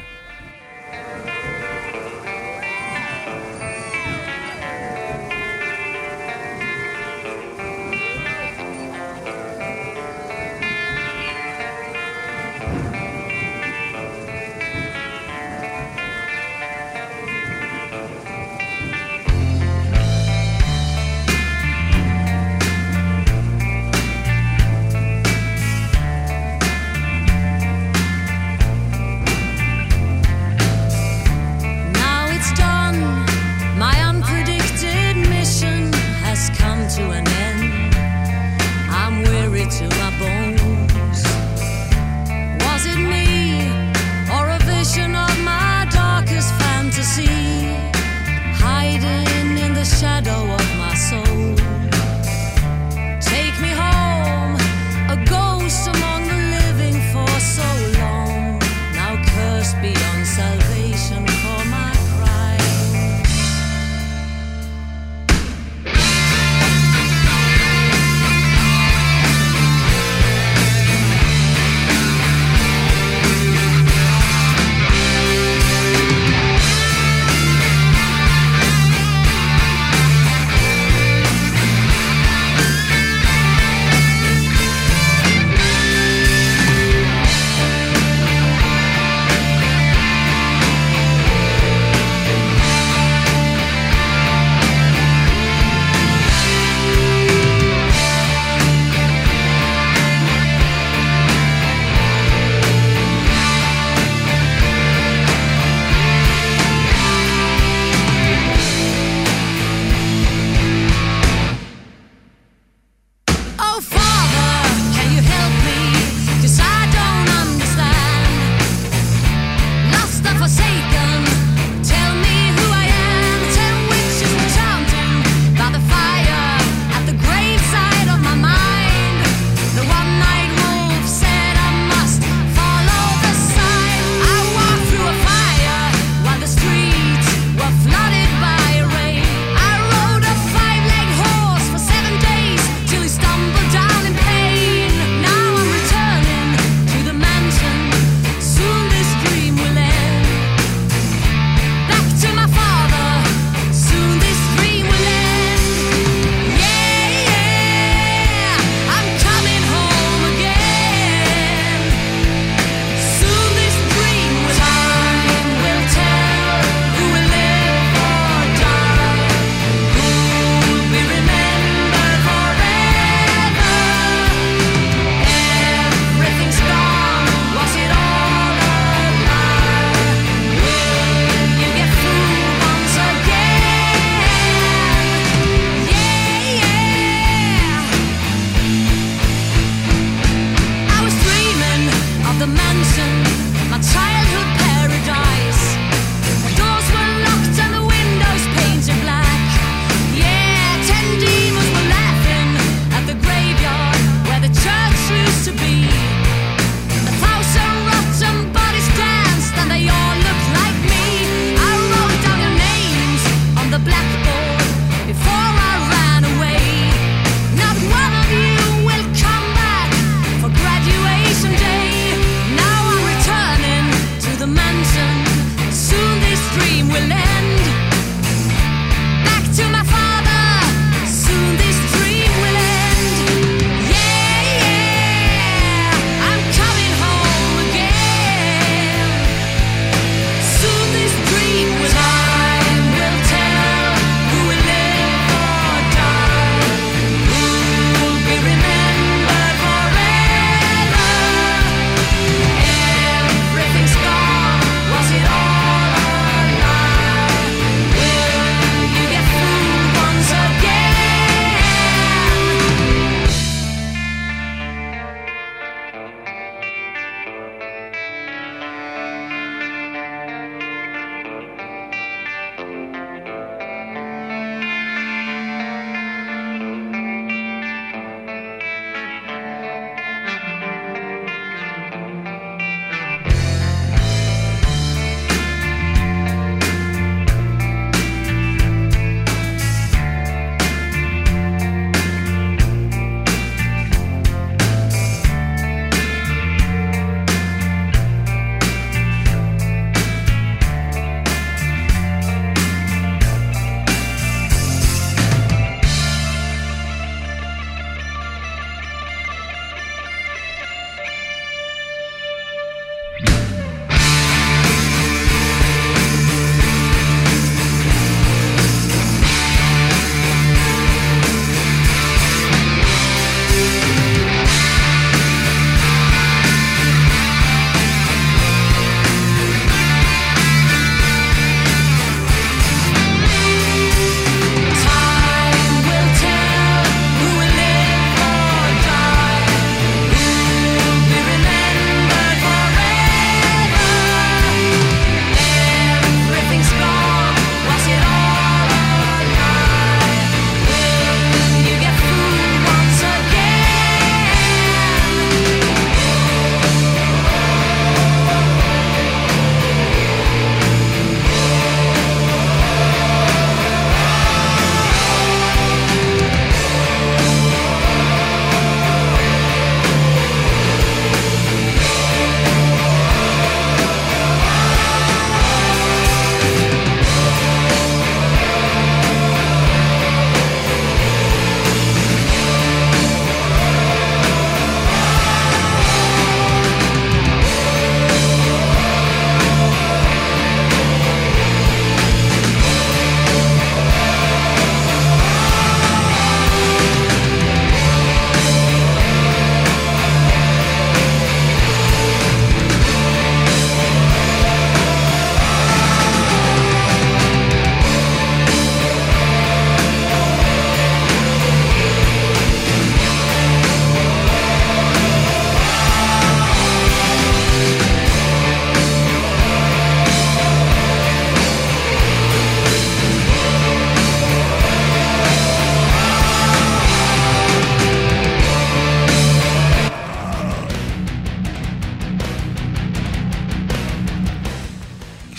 Graduation day, now I'm returned.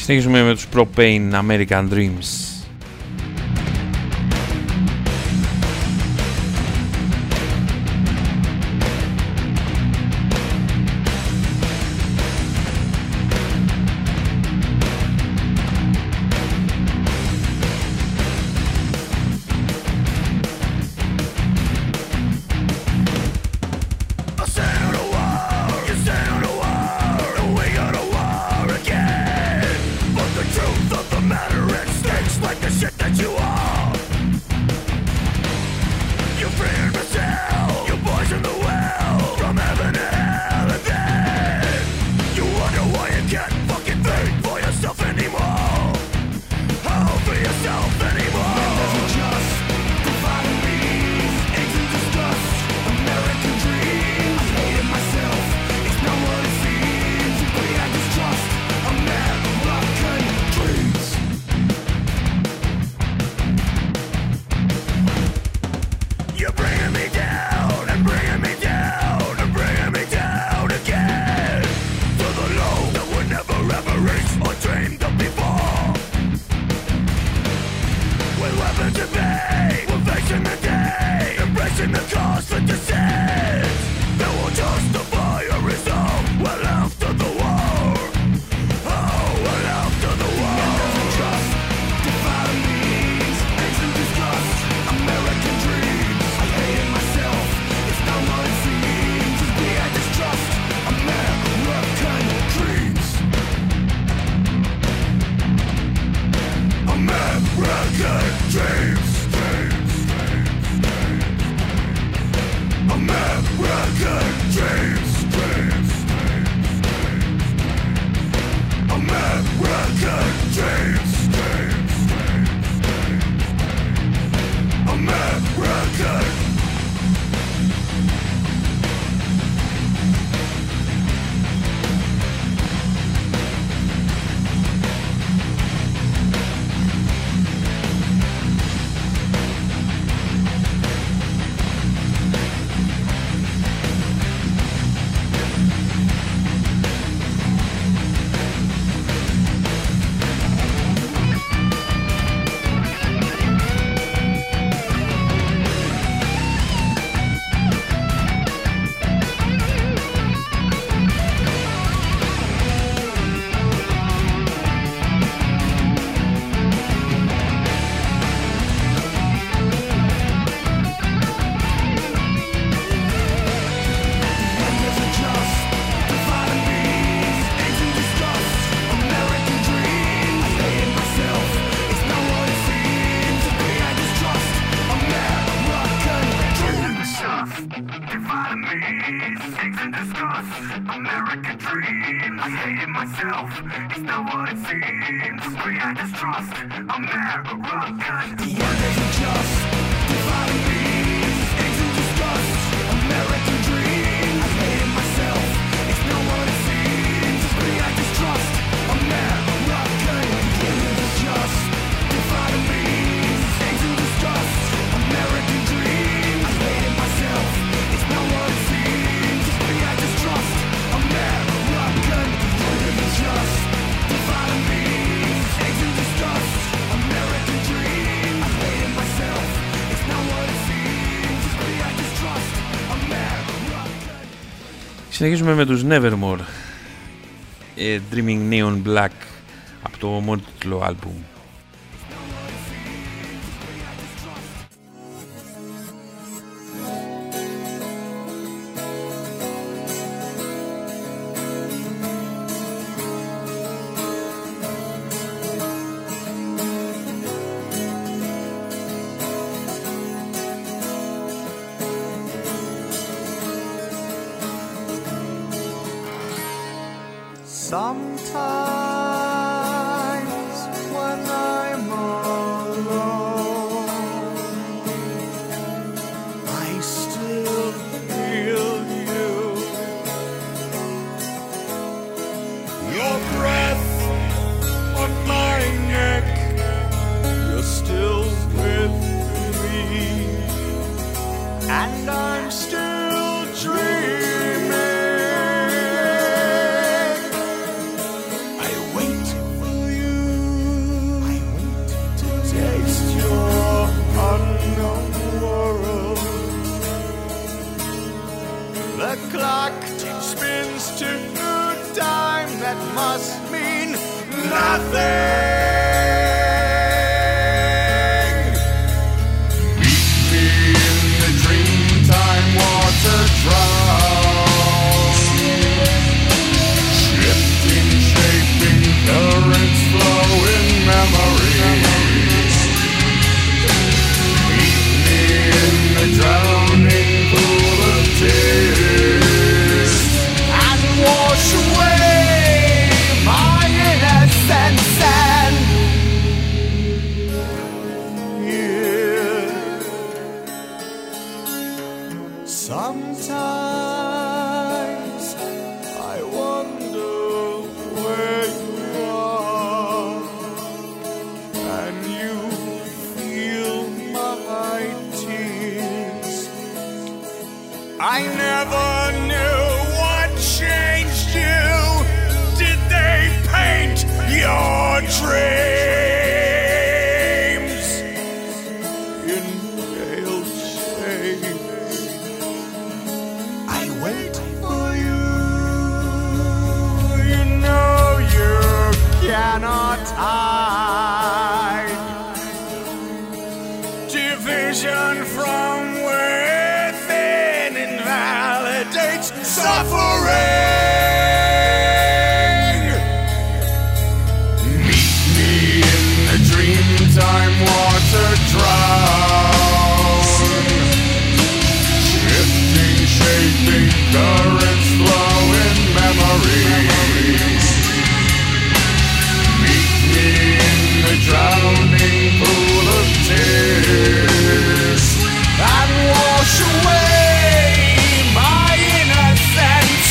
Συνεχίζουμε με τους Propane American Dreams. Συνεχίζουμε με τους Nevermore, Dreaming Neon Black, από το μόνιτλο άλμπουμ. Sometimes when I'm alone, I still feel you. Your breath on my neck, you're still with me, and I'm still dreaming. I wait for you. must mean nothing. Meet me in the dreamtime water trough, shifting, shaping currents flowing memories. Meet me in the drowning pool of tears and wash away my innocence and here. Sometimes I wonder where you are, and you feel my tears. I never knew what changed you. Did they paint your dreams in pale shades? I wait for you. You know you cannot hide division from within invalidates suffering. Meet me in the dreamtime water drown, shifting, shaping currents flowing memories. Meet me in the drowning pool of tears and wash away my innocence.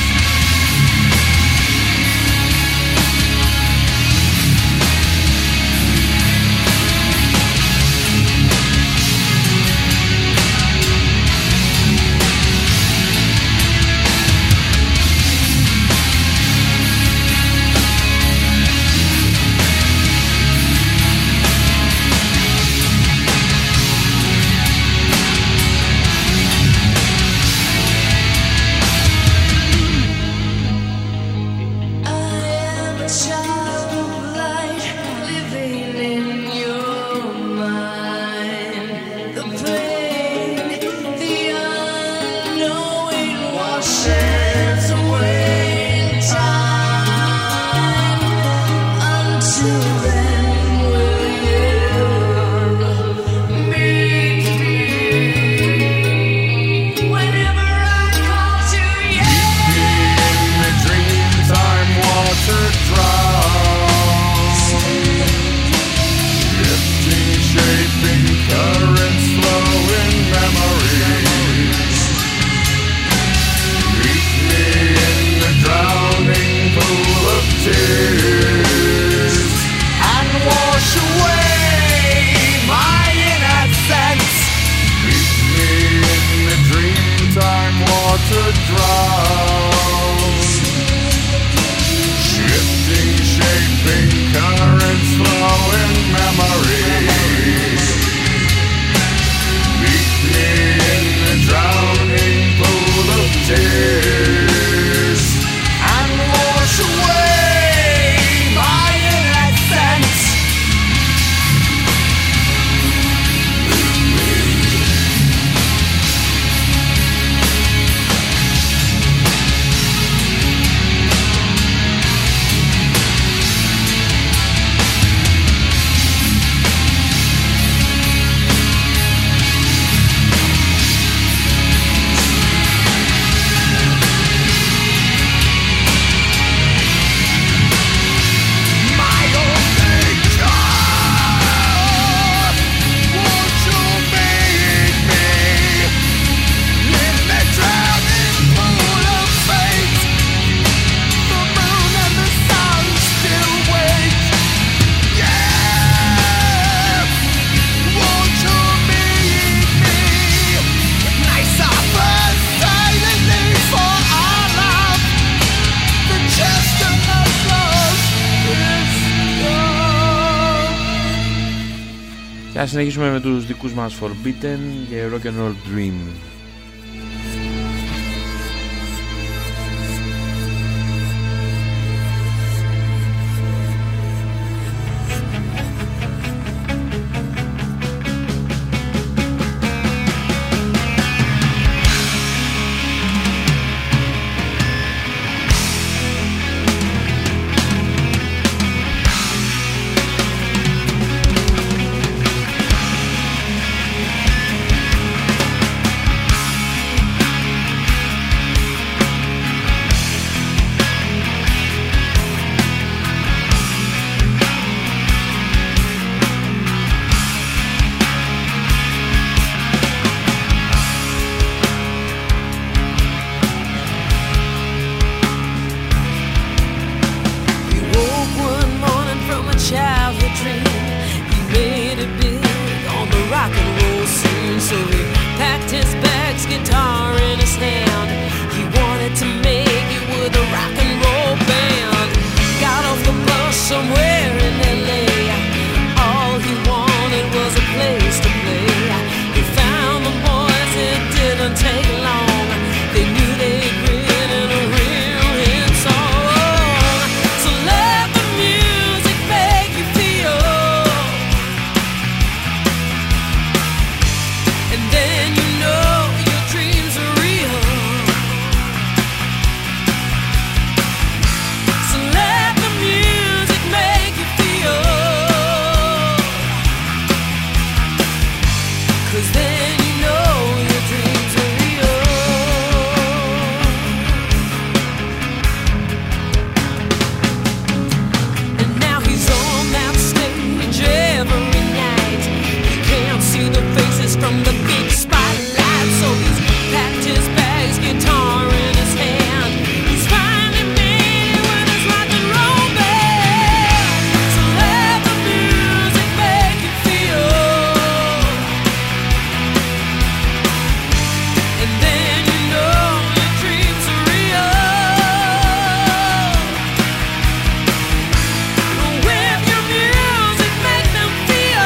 Ας συνεχίσουμε με τους δικούς μας Forbidden και Rock and Roll Dream. dream. He made it big on the rock and roll scene. So he packed his bags, guitar in his hand. He wanted to make it with a rock and roll band. Got off the bus somewhere in LA. All he wanted was a place to play. He found the boys, it didn't take long. They knew they'd written a real hit song. So let the music make you feel, and then you know your dreams are real. So let the music make you feel, 'cause then you know your dreams are real. And now he's on that stage every night. He can't see the faces from the big spotlight, so he's packed his bags, guitar in his hand. He's finally made it with his rock and roll band. So let the music make you feel, and then you know your dreams are real. With your music, make them feel,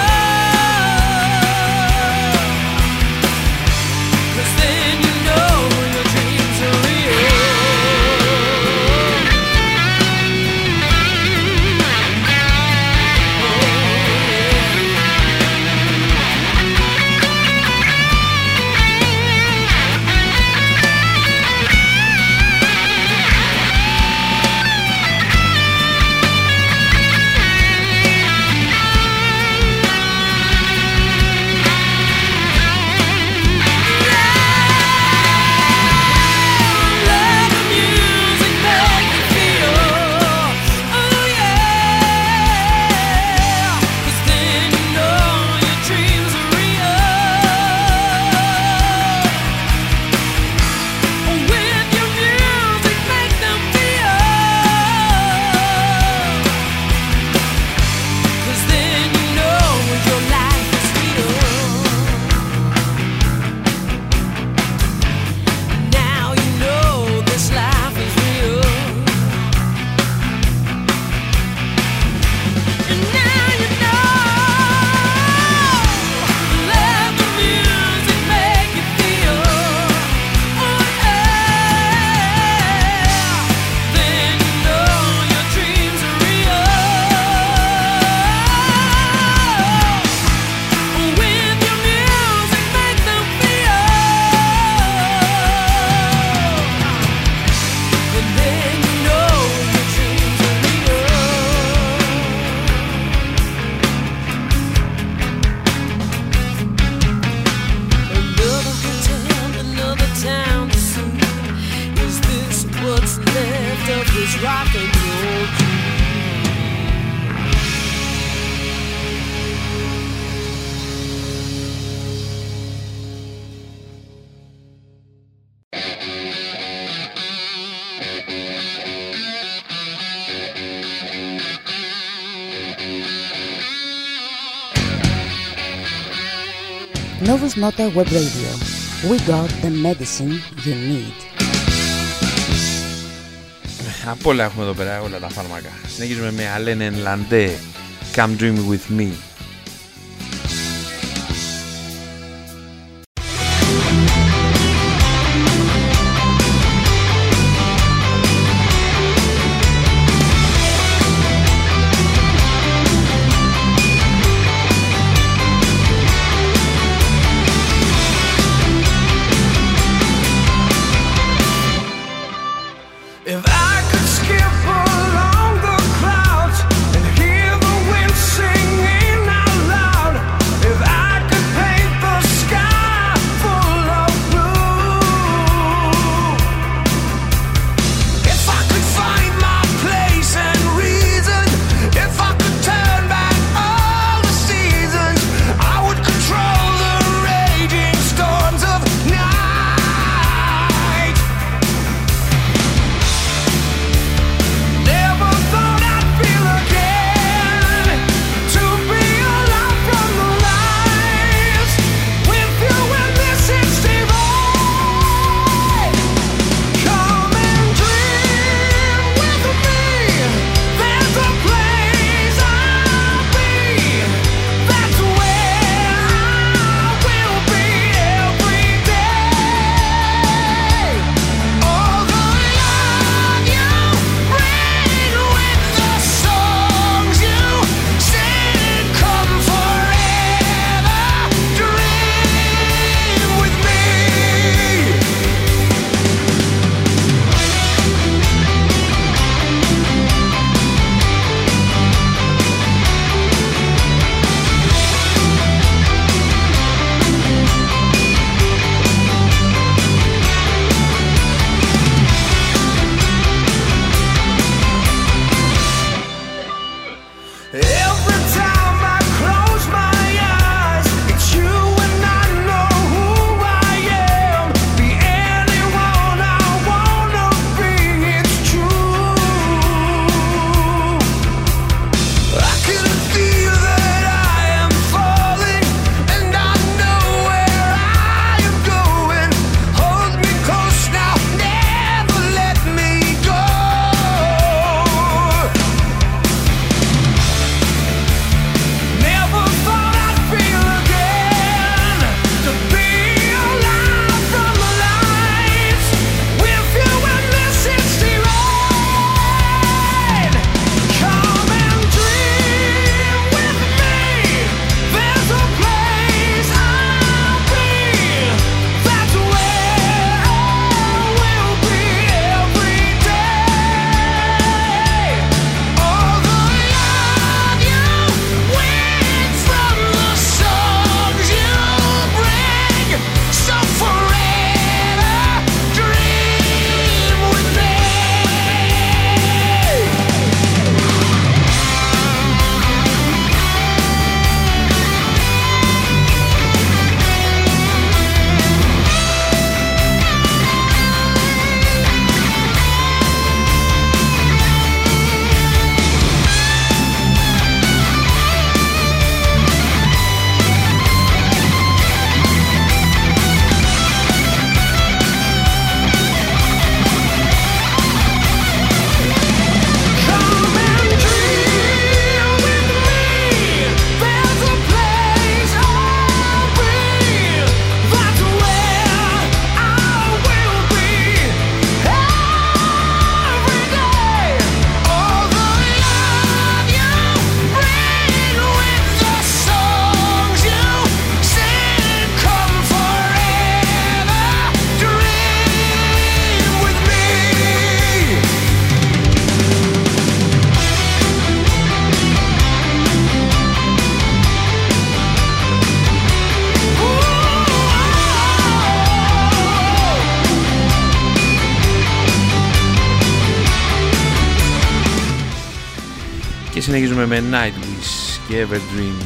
'cause then you know your dreams are real. Let the music make you feel, oh yeah, 'cause then you know your dreams are real. With your music, make them feel, 'cause then you know your life is real. Now you know this life is real. And now you know. Let the music make you feel, oh yeah. Then you know your dreams are real. With your music, make them feel, and then you know your dreams are real. Another hotel, another town to see. Is this what's left of his rock and roll dream? Novus Nota Web Radio. We got the medicine you need. Από όλα έχουμε εδώ πέρα, όλα τα φάρμακα. Συνεχίζουμε με Alain Landé, Come Dream With Me. If I could skip along the clouds and hear the wind singing out loud, if I could paint the sky full of blue, if I could find my place and reason, if I could turn back all the seasons, I would control the raging storms of night. Και συνεχίζουμε με Nightwish και Everdream.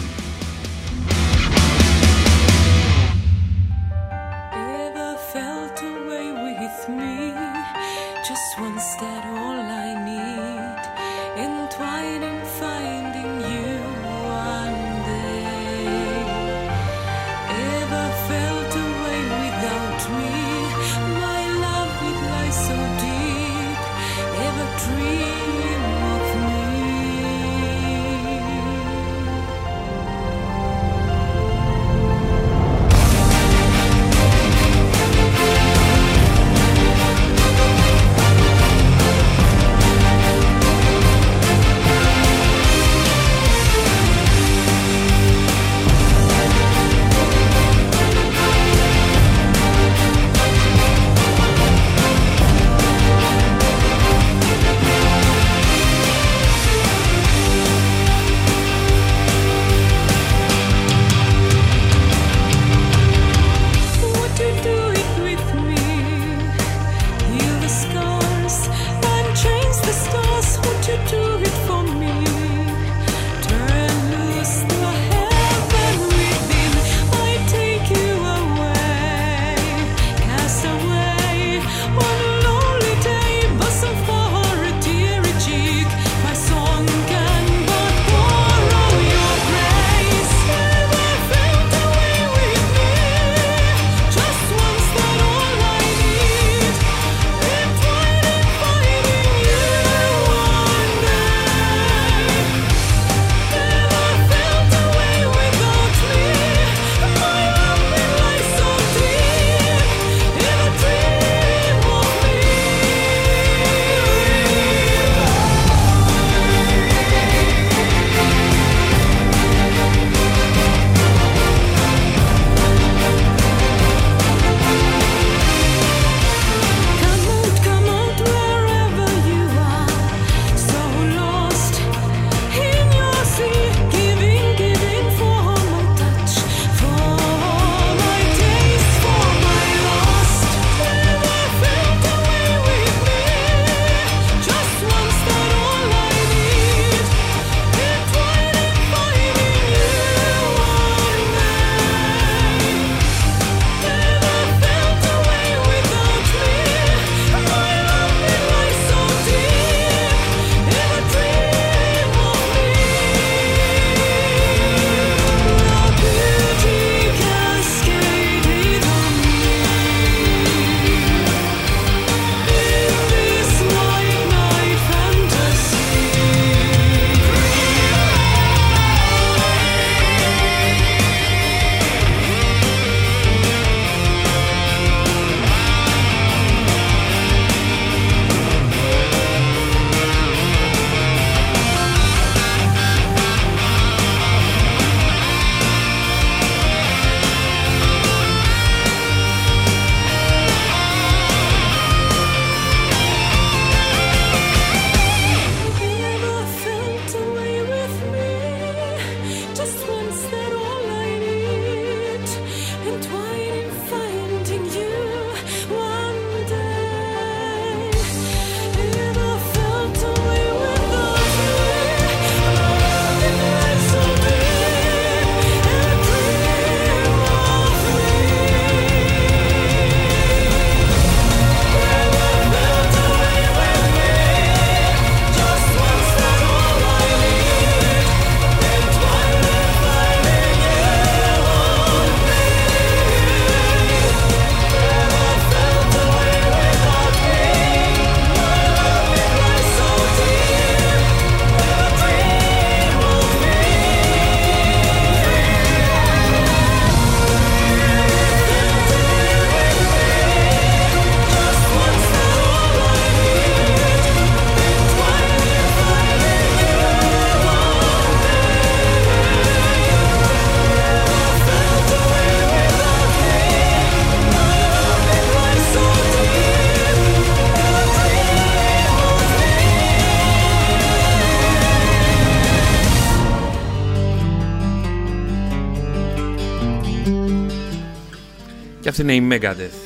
Και αυτή είναι η Megadeth,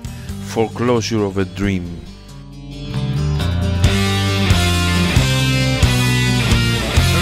Foreclosure of a Dream.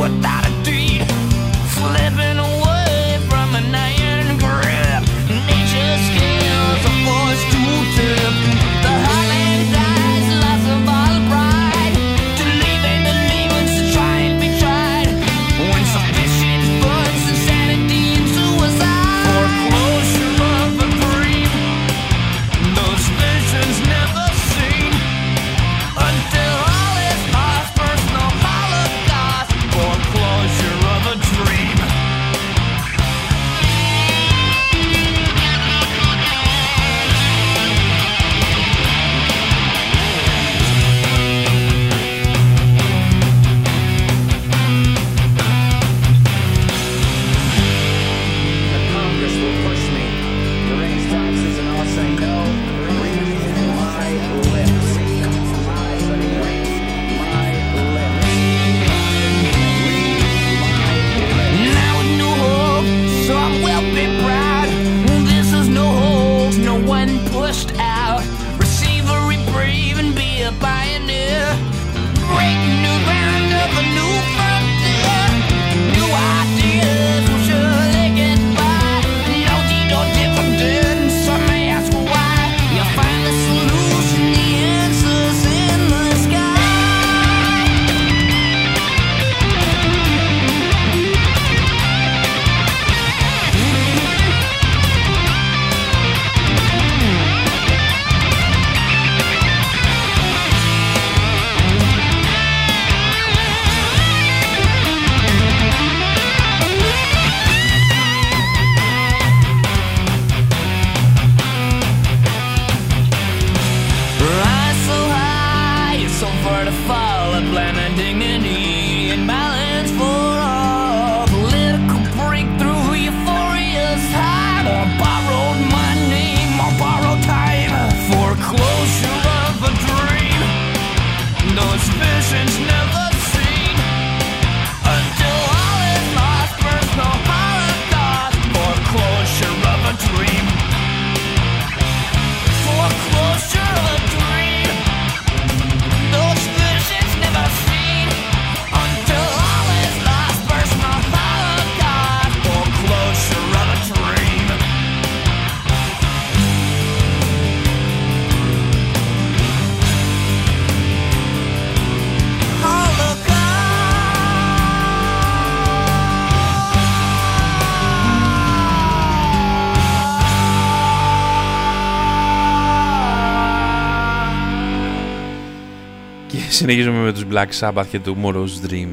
without a deed, slipping away from an iron grip. Nature scales a force to tip. The heartland dies, loss of all pride. To leave and believe and to try and be tried. When sufficient burns insanity and suicide. Foreclosure of a dream, those visions never seen. Until all is lost, personal holocaust. Foreclosure of a dream. The Congress will push me to raise taxes, and I'll say no. Read my lips. Now with no hope, so I'm well be proud. This is no holds, no one pushed out. Receive a reprieve and be a pioneer. Break new ground up a new frontier. New ideas will surely get by. No deed or dividend, some may ask why. You'll find the solution, the answers in the sky. Rise so high, so far to fall. A plan of dignity and balance for all. Political breakthrough, euphoria's high. More borrowed money, more borrowed time. Foreclosure of a dream, those visions never seen. Until all is lost, personal holocaust. Foreclosure of a dream. Foreclosure of a dream, those visions never seen. Until all is lost, personal holocaust. Foreclosure of a dream. Και συνεχίζουμε με τους Black Sabbath και το Tomorrow's Dream.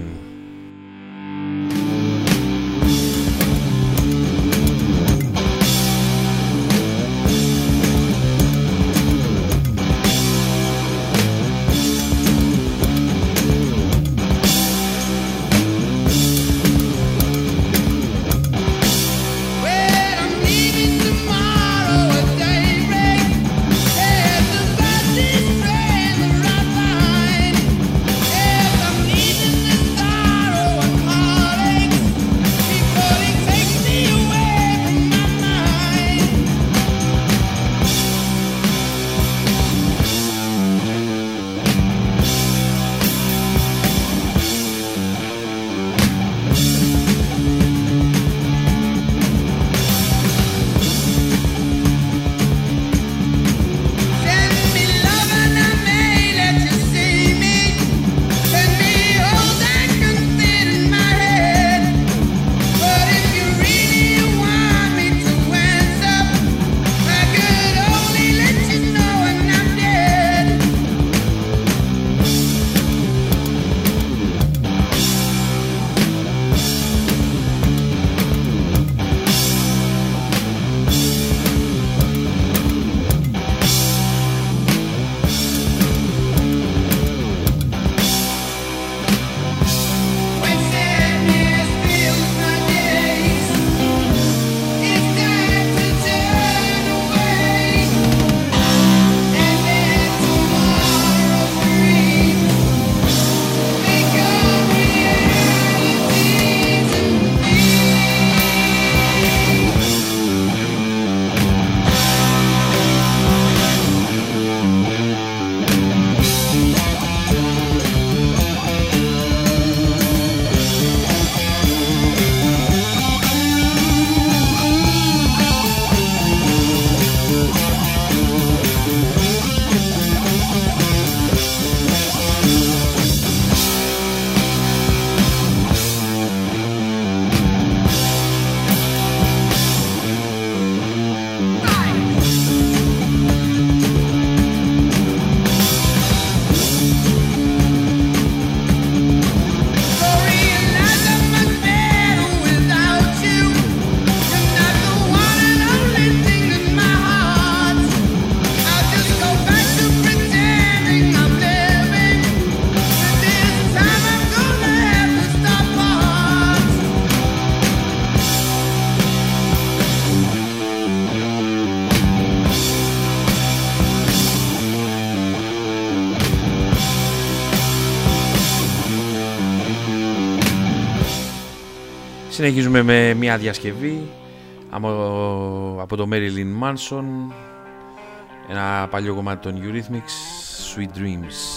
Well, I'm leaving tomorrow at daybreak. There's the buses train the right line. Yes, I'm leaving this town. Συνεχίζουμε με μια διασκευή από το Marilyn Manson, ένα παλιό κομμάτι των Eurythmics, Sweet Dreams.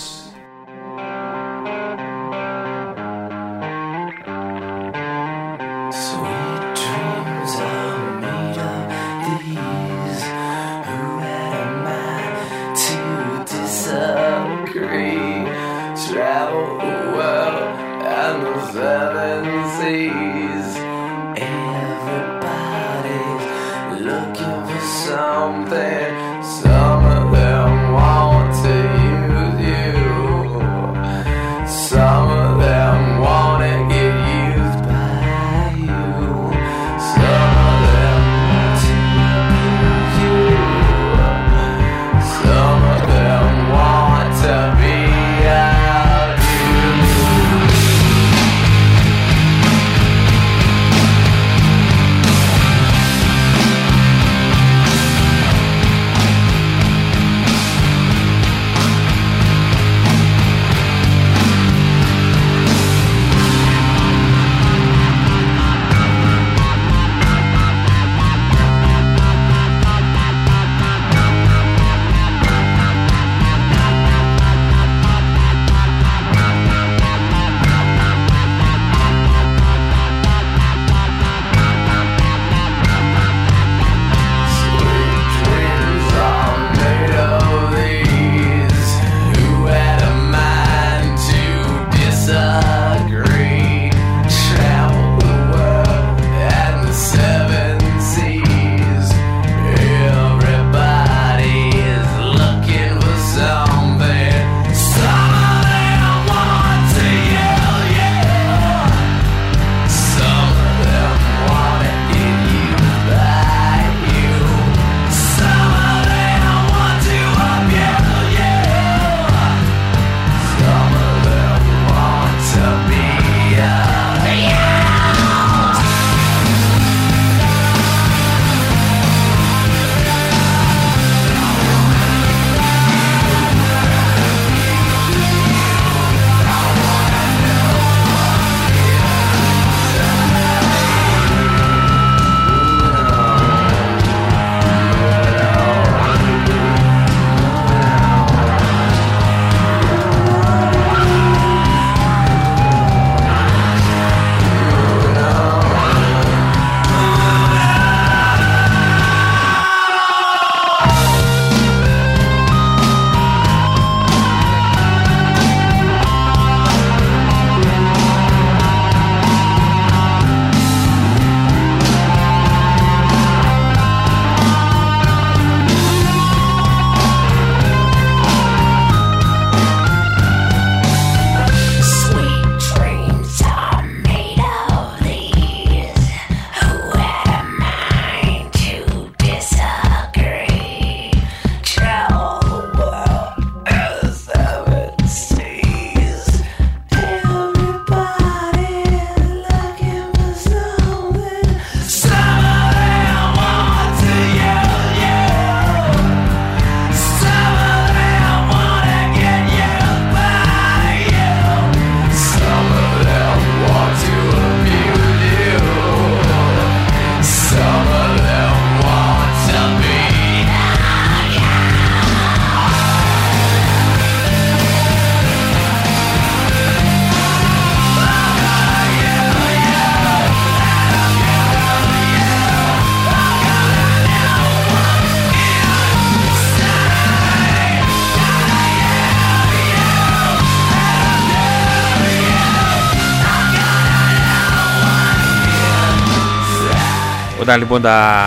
Όταν λοιπόν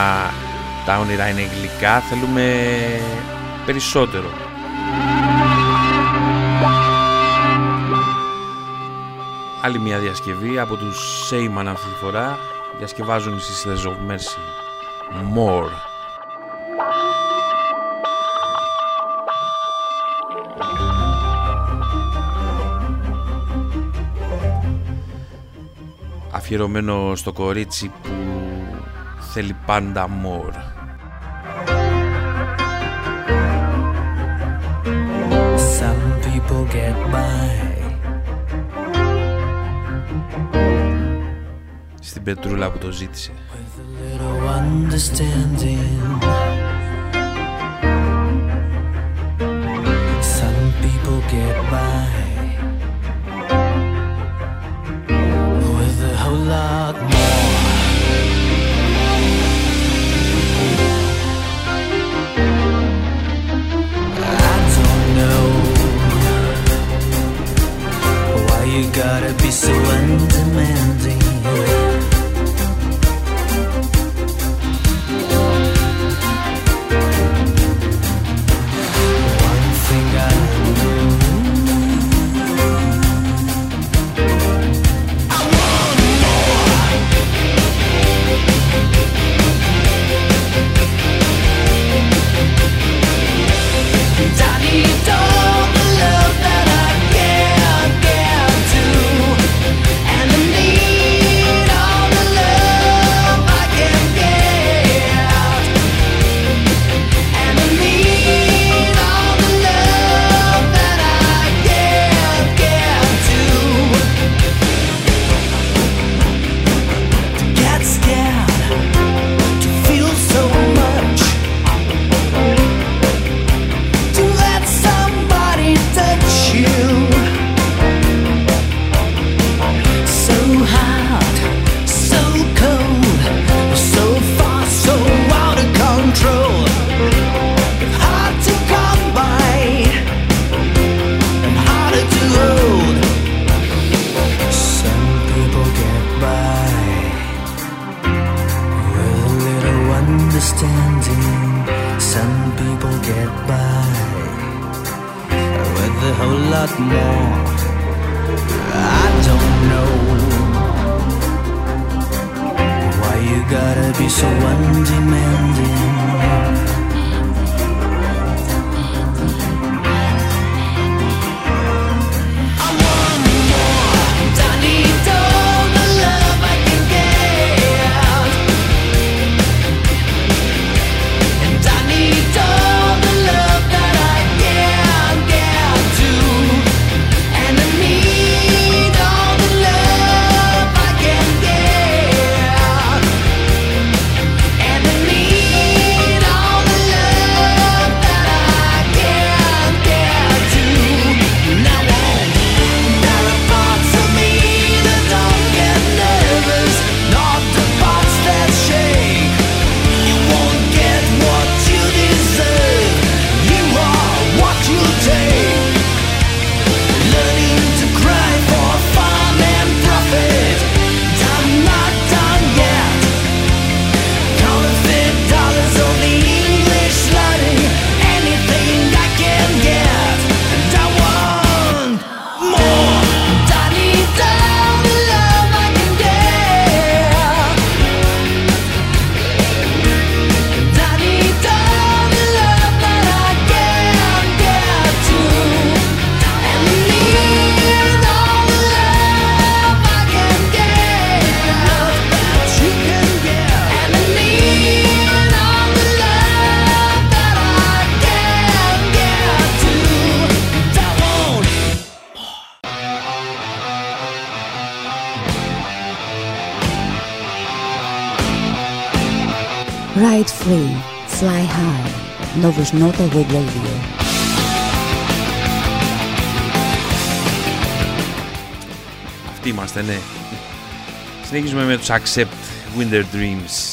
τα όνειρα είναι γλυκά, θέλουμε περισσότερο. Άλλη μια διασκευή από τους Seyman αυτή τη φορά. Διασκευάζουν οι Sisters of Mercy. More. Αφιερωμένο στο κορίτσι που θέλει πάντα more. Some people get by στην Πετρούλα που το ζήτησε. Some people get by with a whole lot more. I don't know why you gotta be so undemanding. Ride free, fly high. Novus Nota Web Radio. Αυτοί είμαστε, ναι. Συνεχίζουμε με τους Accept Winter Dreams.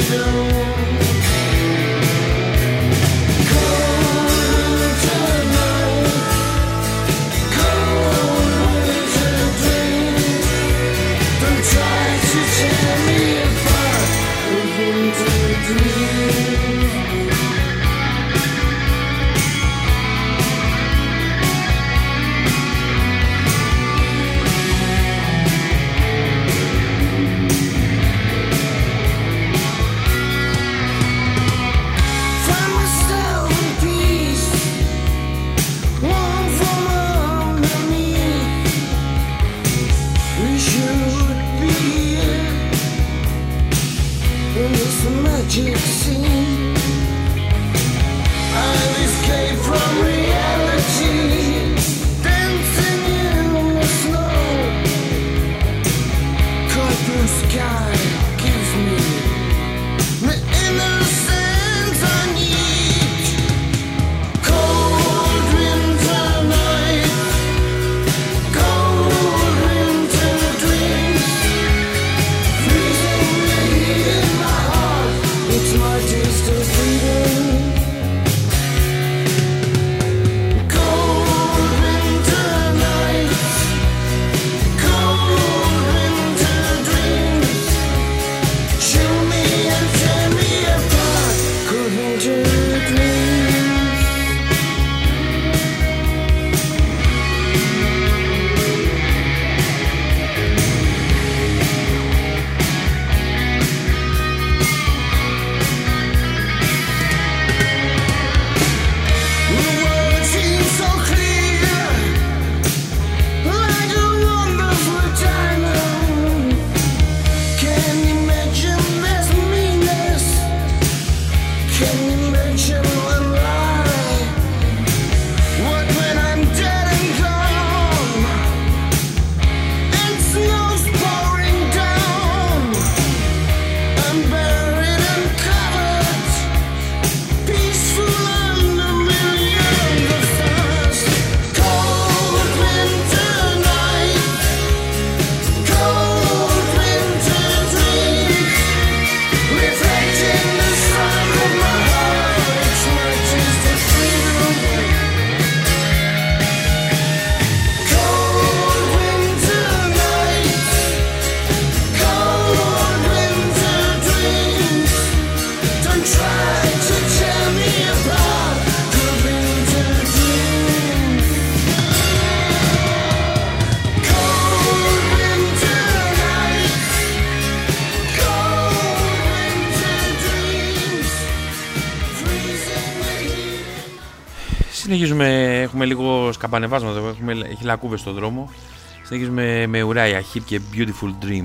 Συνεχίζουμε, έχουμε λίγο σκαμπανεβάσματα, έχει λακκούβες στον δρόμο. Συνεχίζουμε με Uriah Heep και Beautiful Dream.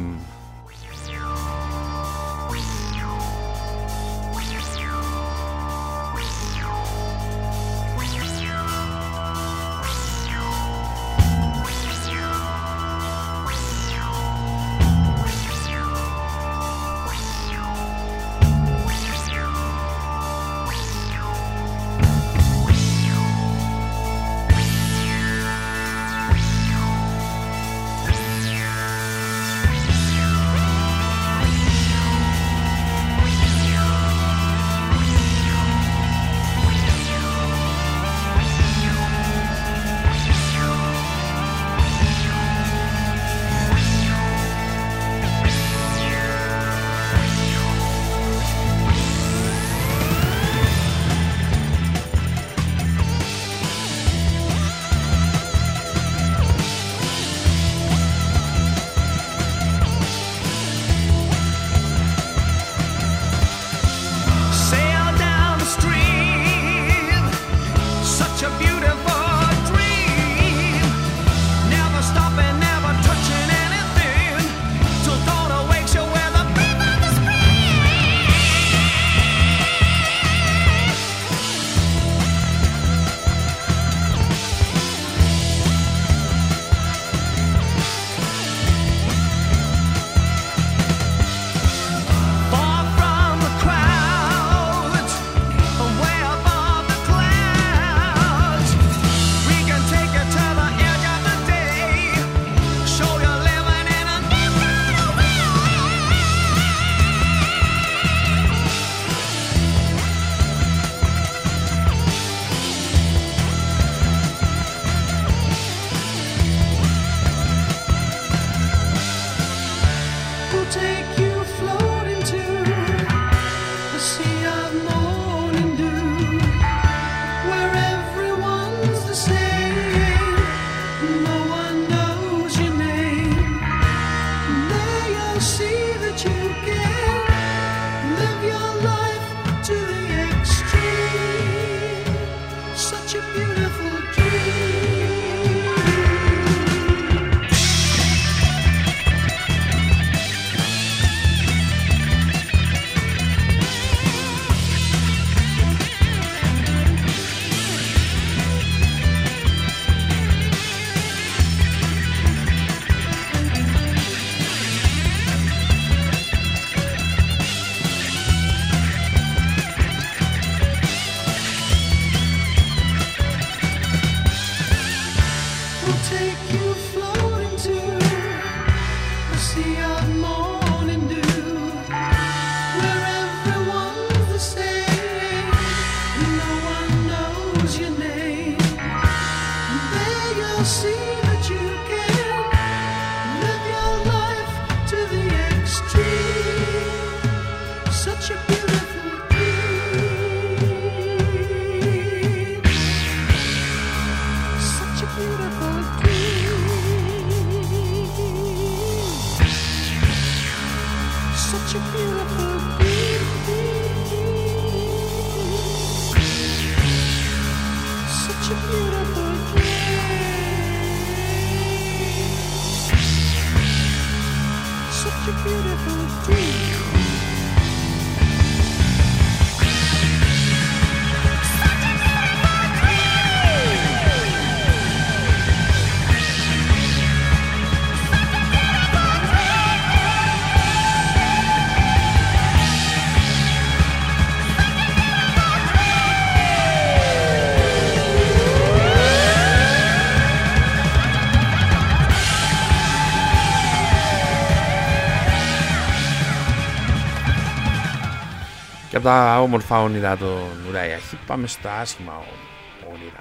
Και από τα όμορφα όνειρα των Ουραϊά Heep πάμε στα άσχημα όνειρα.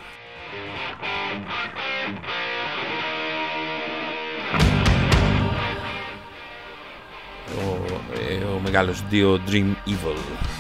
Ο μεγάλος Dio Dream Evil.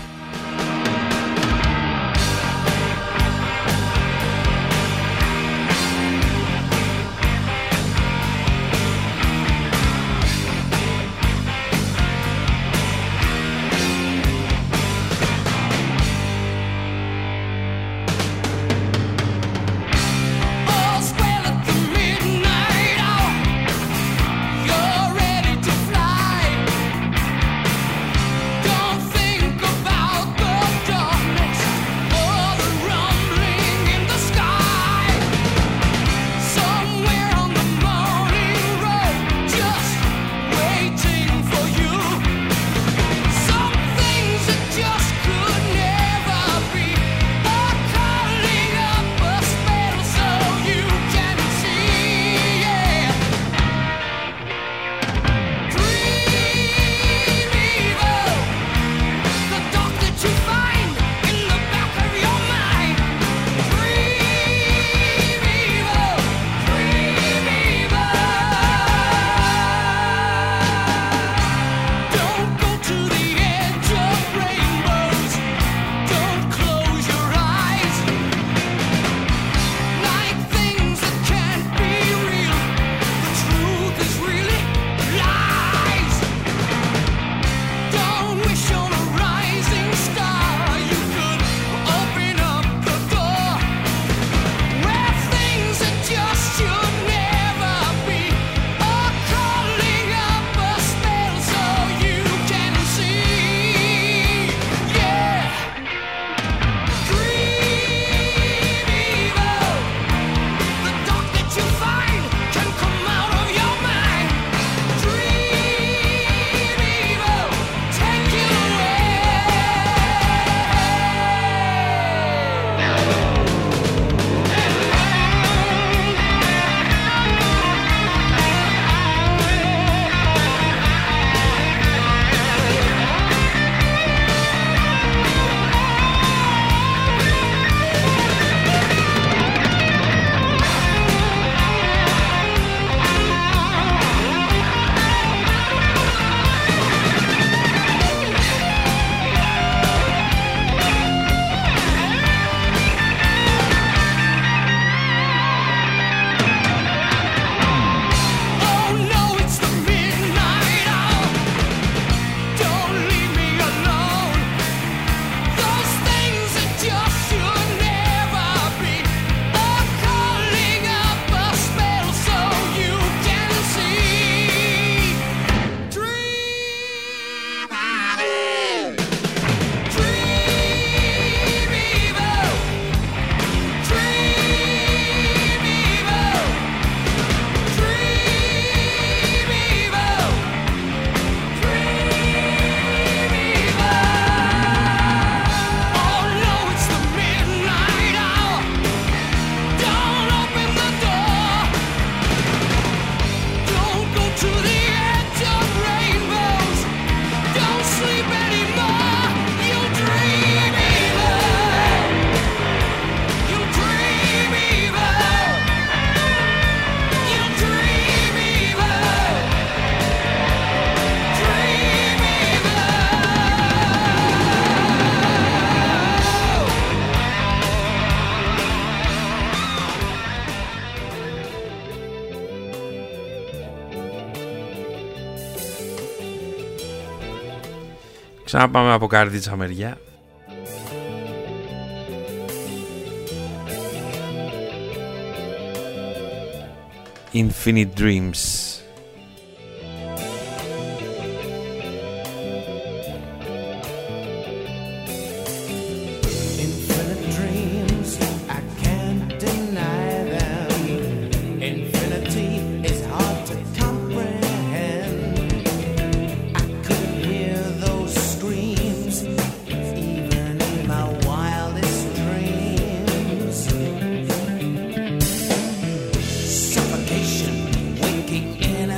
Ξαναπάμε από Καρδίτσα μεριά. Infinite Dreams. Suffocation, waking in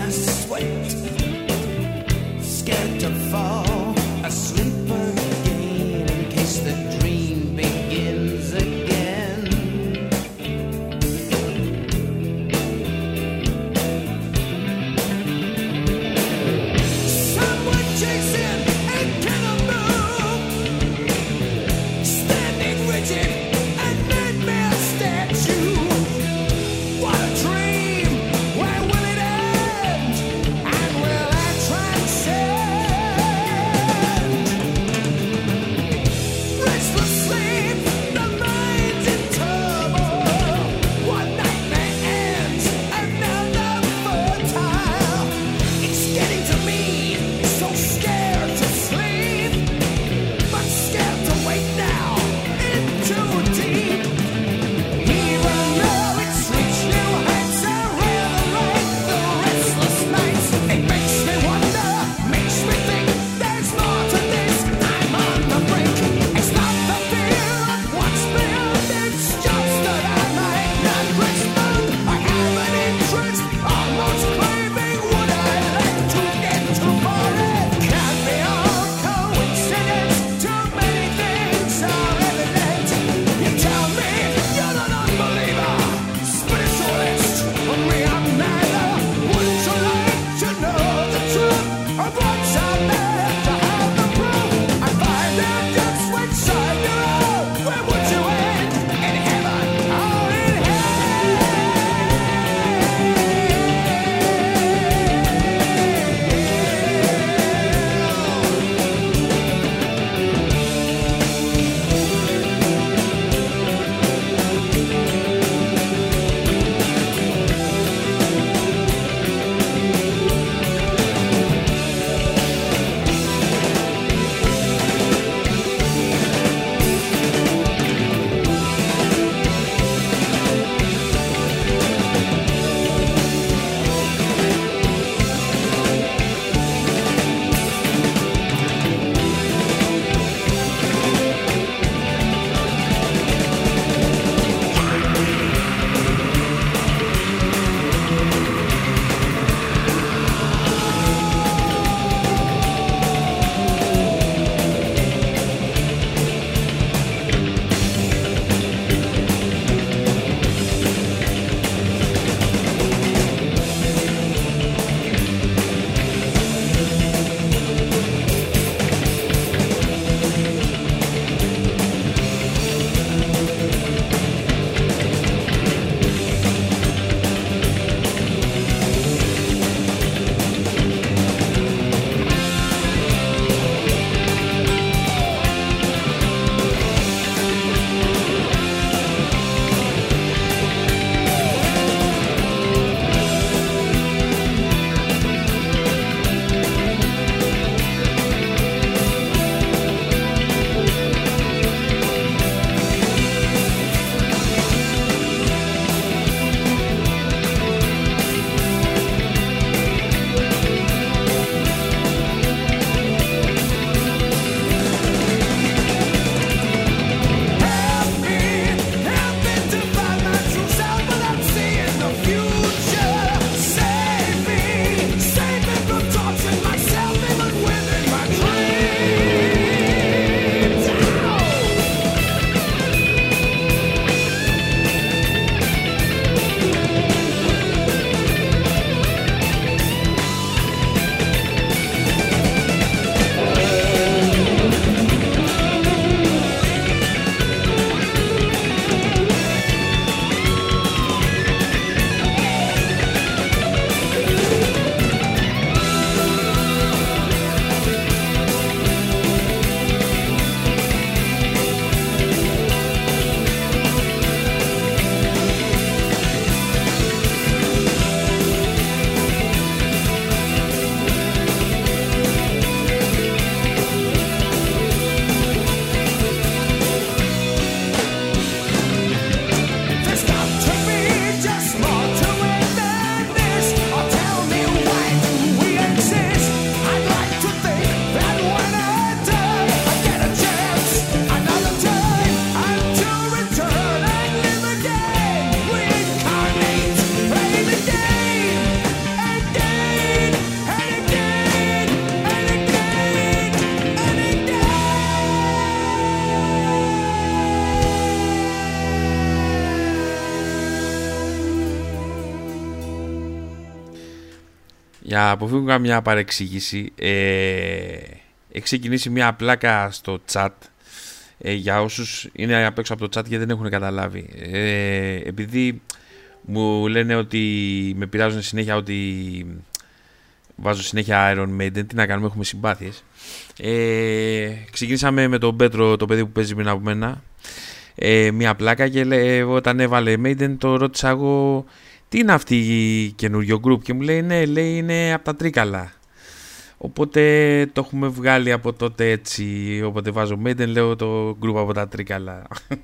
Για αποφύγουμε καμιά παρεξήγηση, έχει ξεκινήσει μια πλάκα στο chat για όσους είναι απ' έξω από το chat και δεν έχουν καταλάβει. Επειδή μου λένε ότι με πειράζουν συνέχεια, ότι βάζω συνέχεια Iron Maiden, τι να κάνουμε, έχουμε συμπάθειες. Ξεκινήσαμε με τον Πέτρο, το παιδί που παίζει πριν από μένα, μια πλάκα, και όταν έβαλε Maiden το ρώτησα εγώ τι είναι αυτή η καινούριο group, και μου λέει ναι, λέει είναι από τα Τρίκαλα. Οπότε το έχουμε βγάλει από τότε έτσι, όποτε βάζω Maiden λέω το group από τα Τρίκαλα.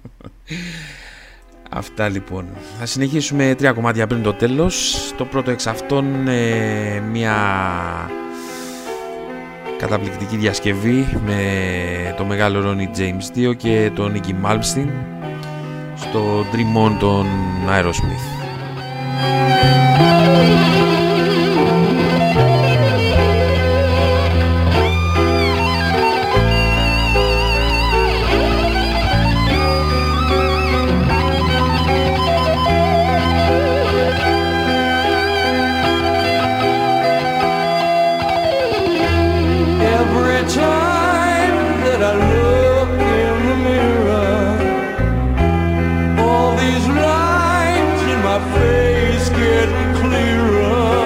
Αυτά λοιπόν. Θα συνεχίσουμε 3 κομμάτια πριν το τέλος. Το πρώτο εξ αυτών μια καταπληκτική διασκευή με το μεγάλο Ronnie James 2 και τον Iggy Malmsteen στο Dream On των Aerosmith. All these lines in my face get clearer.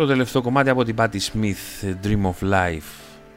Το τελευταίο κομμάτι από την Patti Smith, Dream of Life.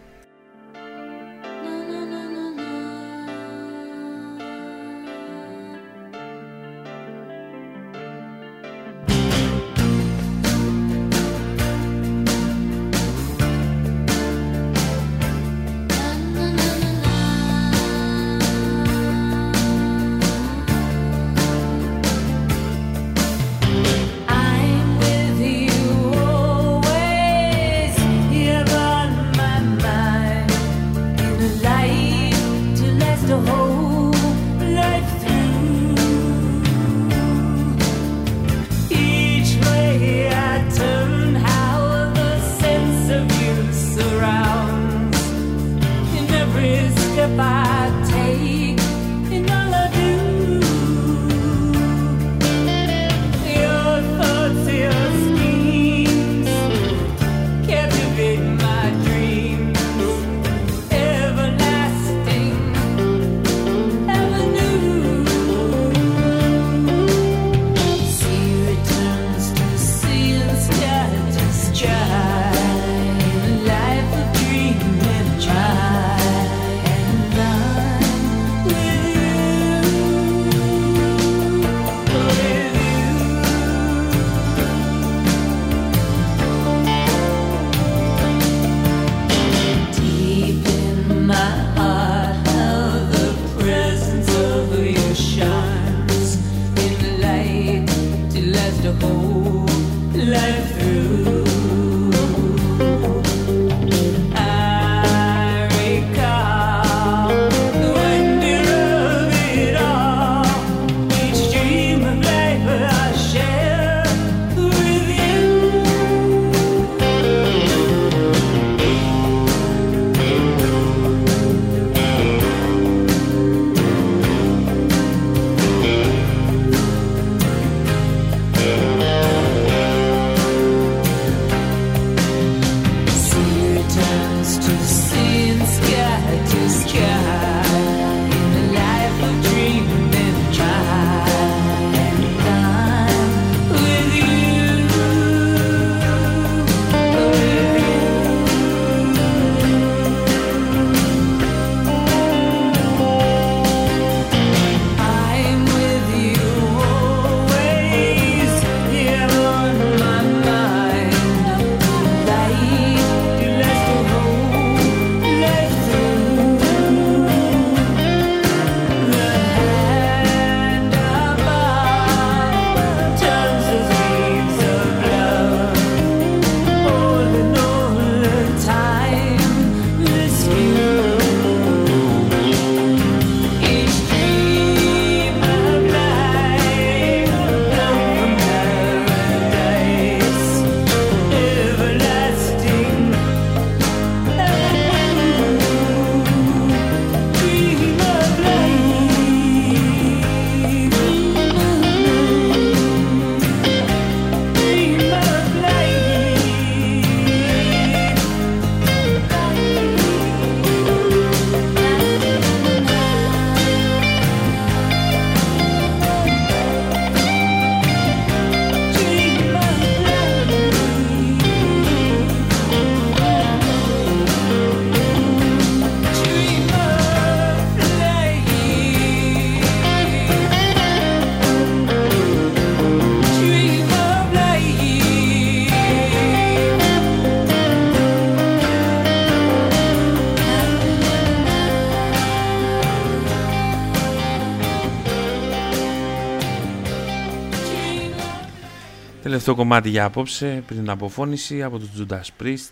Τελευταίο κομμάτι για απόψε πριν την αποφώνηση από τους Judas Priest,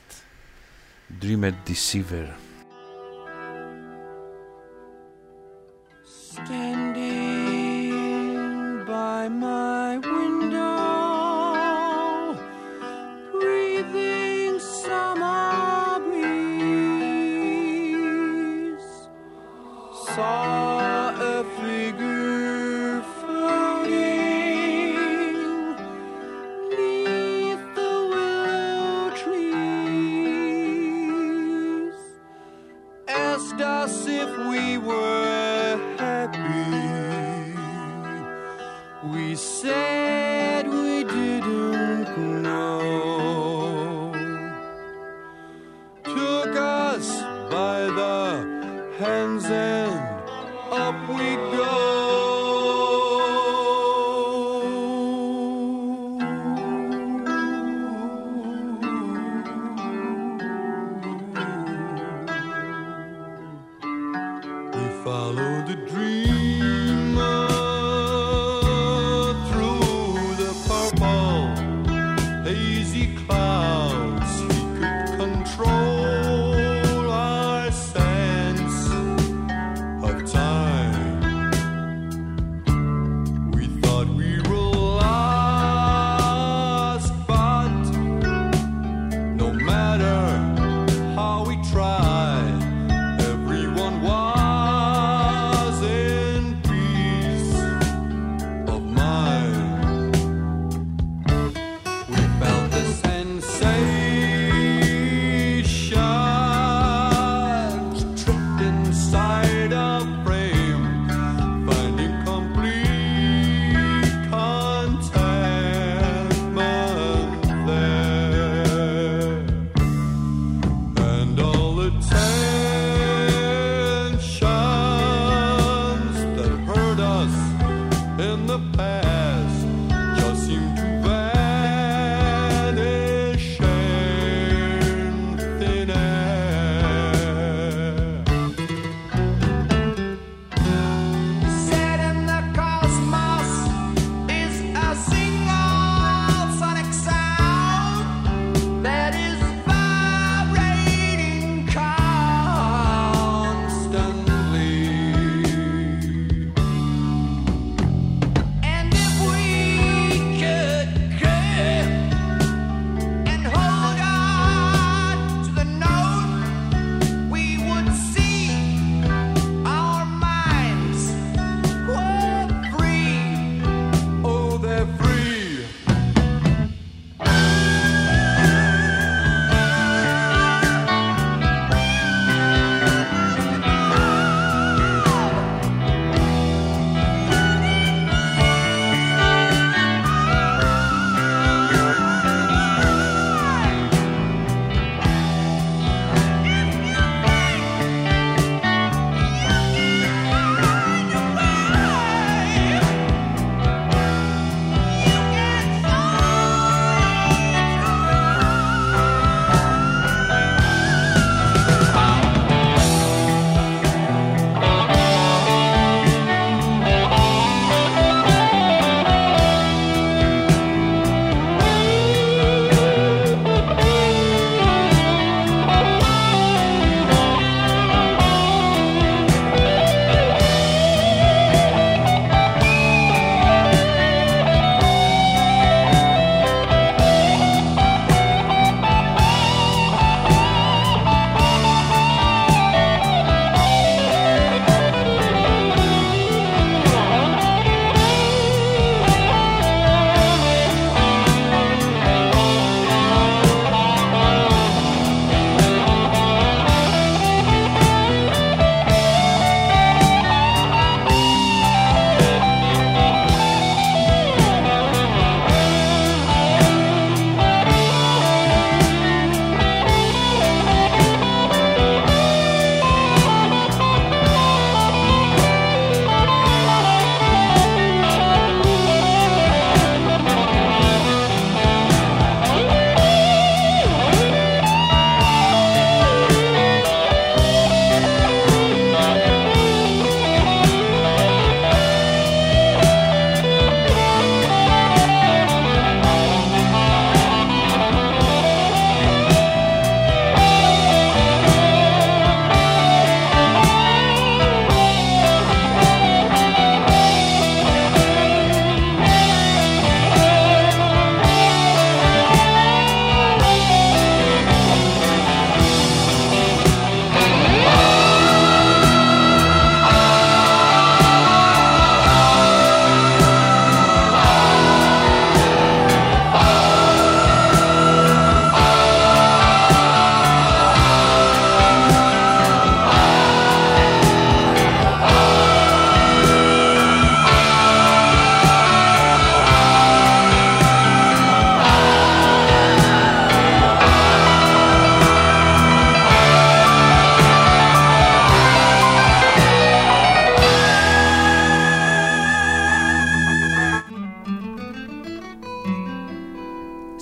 Dreamer Deceiver. Standing by my window, breathing summer breeze, saw a figure floating neath the willow trees, asked us if we were happy. We said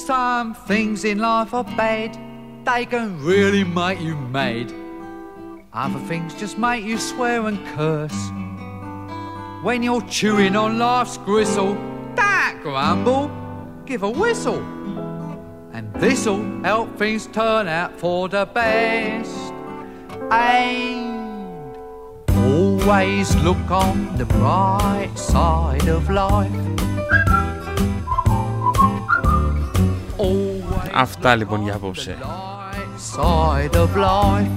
Some things in life are bad, they can really make you mad. Other things just make you swear and curse. When you're chewing on life's gristle, don't grumble, give a whistle. And this'll help things turn out for the best. And always look on the bright side of life. Αυτά λοιπόν για απόψε. Side of life.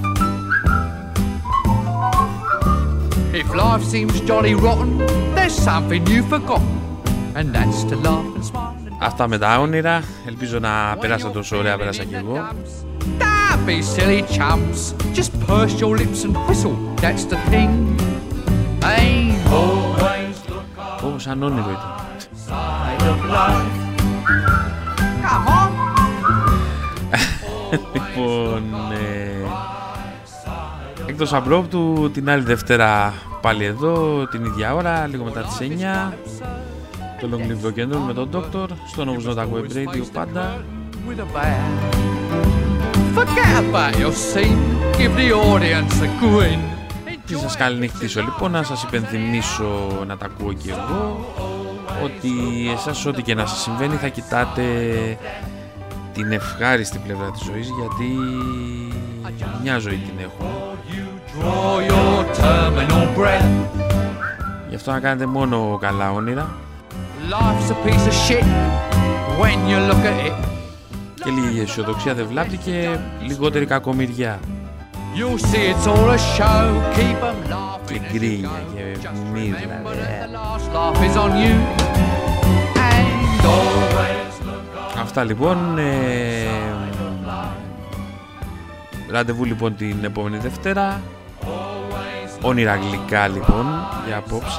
If life seems jolly rotten, there's something you've forgotten, and that's to laugh and smile. Αυτά με τα όνειρα. Ελπίζω να περάσατε όσο ωραία πέρασα κι εγώ. Don't be silly chumps. Just purse your lips and whistle. That's the thing. Ain't always look on. Σαν όνειρο ήταν. Side of life. Come on. Λοιπόν, εκτός αμπρόπτου, την άλλη Δευτέρα πάλι εδώ, την ίδια ώρα, λίγο μετά τις 9, το Long Live Rock and Roll με τον Doctor, στο Novus Nota Web Radio πάντα. Και σας καληνυχτήσω λοιπόν, να σας υπενθυμίσω να τα ακούω και εγώ, ότι εσάς ό,τι και να σας συμβαίνει θα κοιτάτε την ευχάριστη πλευρά της ζωής, γιατί μια ζωή την έχουμε. Γι' αυτό να κάνετε μόνο καλά όνειρα και λίγη αισιοδοξία δεν βλάπτει και λιγότερη κακομοιριά και γκρίνια και μύρλα. Αυτά λοιπόν. Ραντεβού λοιπόν την επόμενη Δευτέρα. Όνειρα γλυκά λοιπόν για απόψε.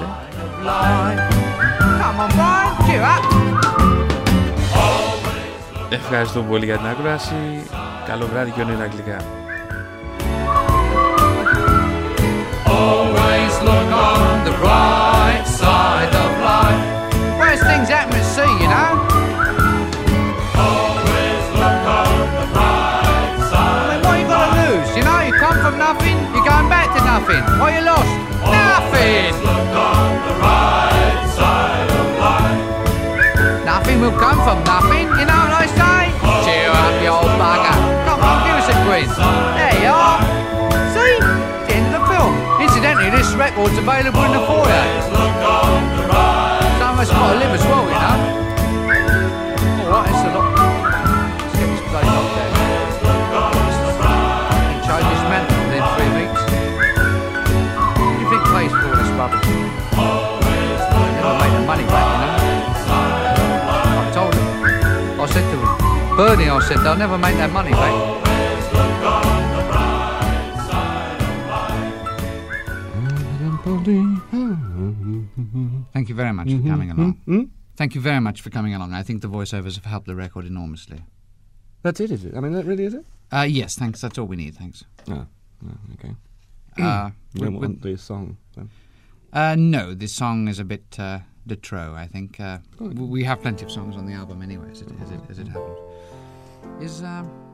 Ευχαριστώ πολύ για την ακρόαση. Καλό βράδυ και όνειρα γλυκά. Always look on the bright side of life. Worst things happen at sea, you know. Always look on the bright side. I mean, what you got to lose? You know, you come from nothing, you're going back to nothing. What you lost? Nothing. Always look on the right side of life. Nothing will come from nothing. You know what I say? Cheer up, you old bugger. Come on, give us a grin. There you are. See? The end of the film. Incidentally, this record's available in the foyer. Someone's got to live as well, you know. Alright, it's a lot. Let's get this bloody knocked down. And change this mantle within 3 weeks. What do you think pays for all this rubbish? Never make the money back, you know. I told him. I said to him, Bernie, I said, they'll never make that money back. Thank you very much for coming along. Thank you very much for coming along. I think the voiceovers have helped the record enormously. That's it, is it? I mean, that really is it? Yes, thanks. That's all we need, thanks. Oh, okay. You don't want the song, then? No, this song is a bit de trop, I think. We have plenty of songs on the album anyway, as it happens. Is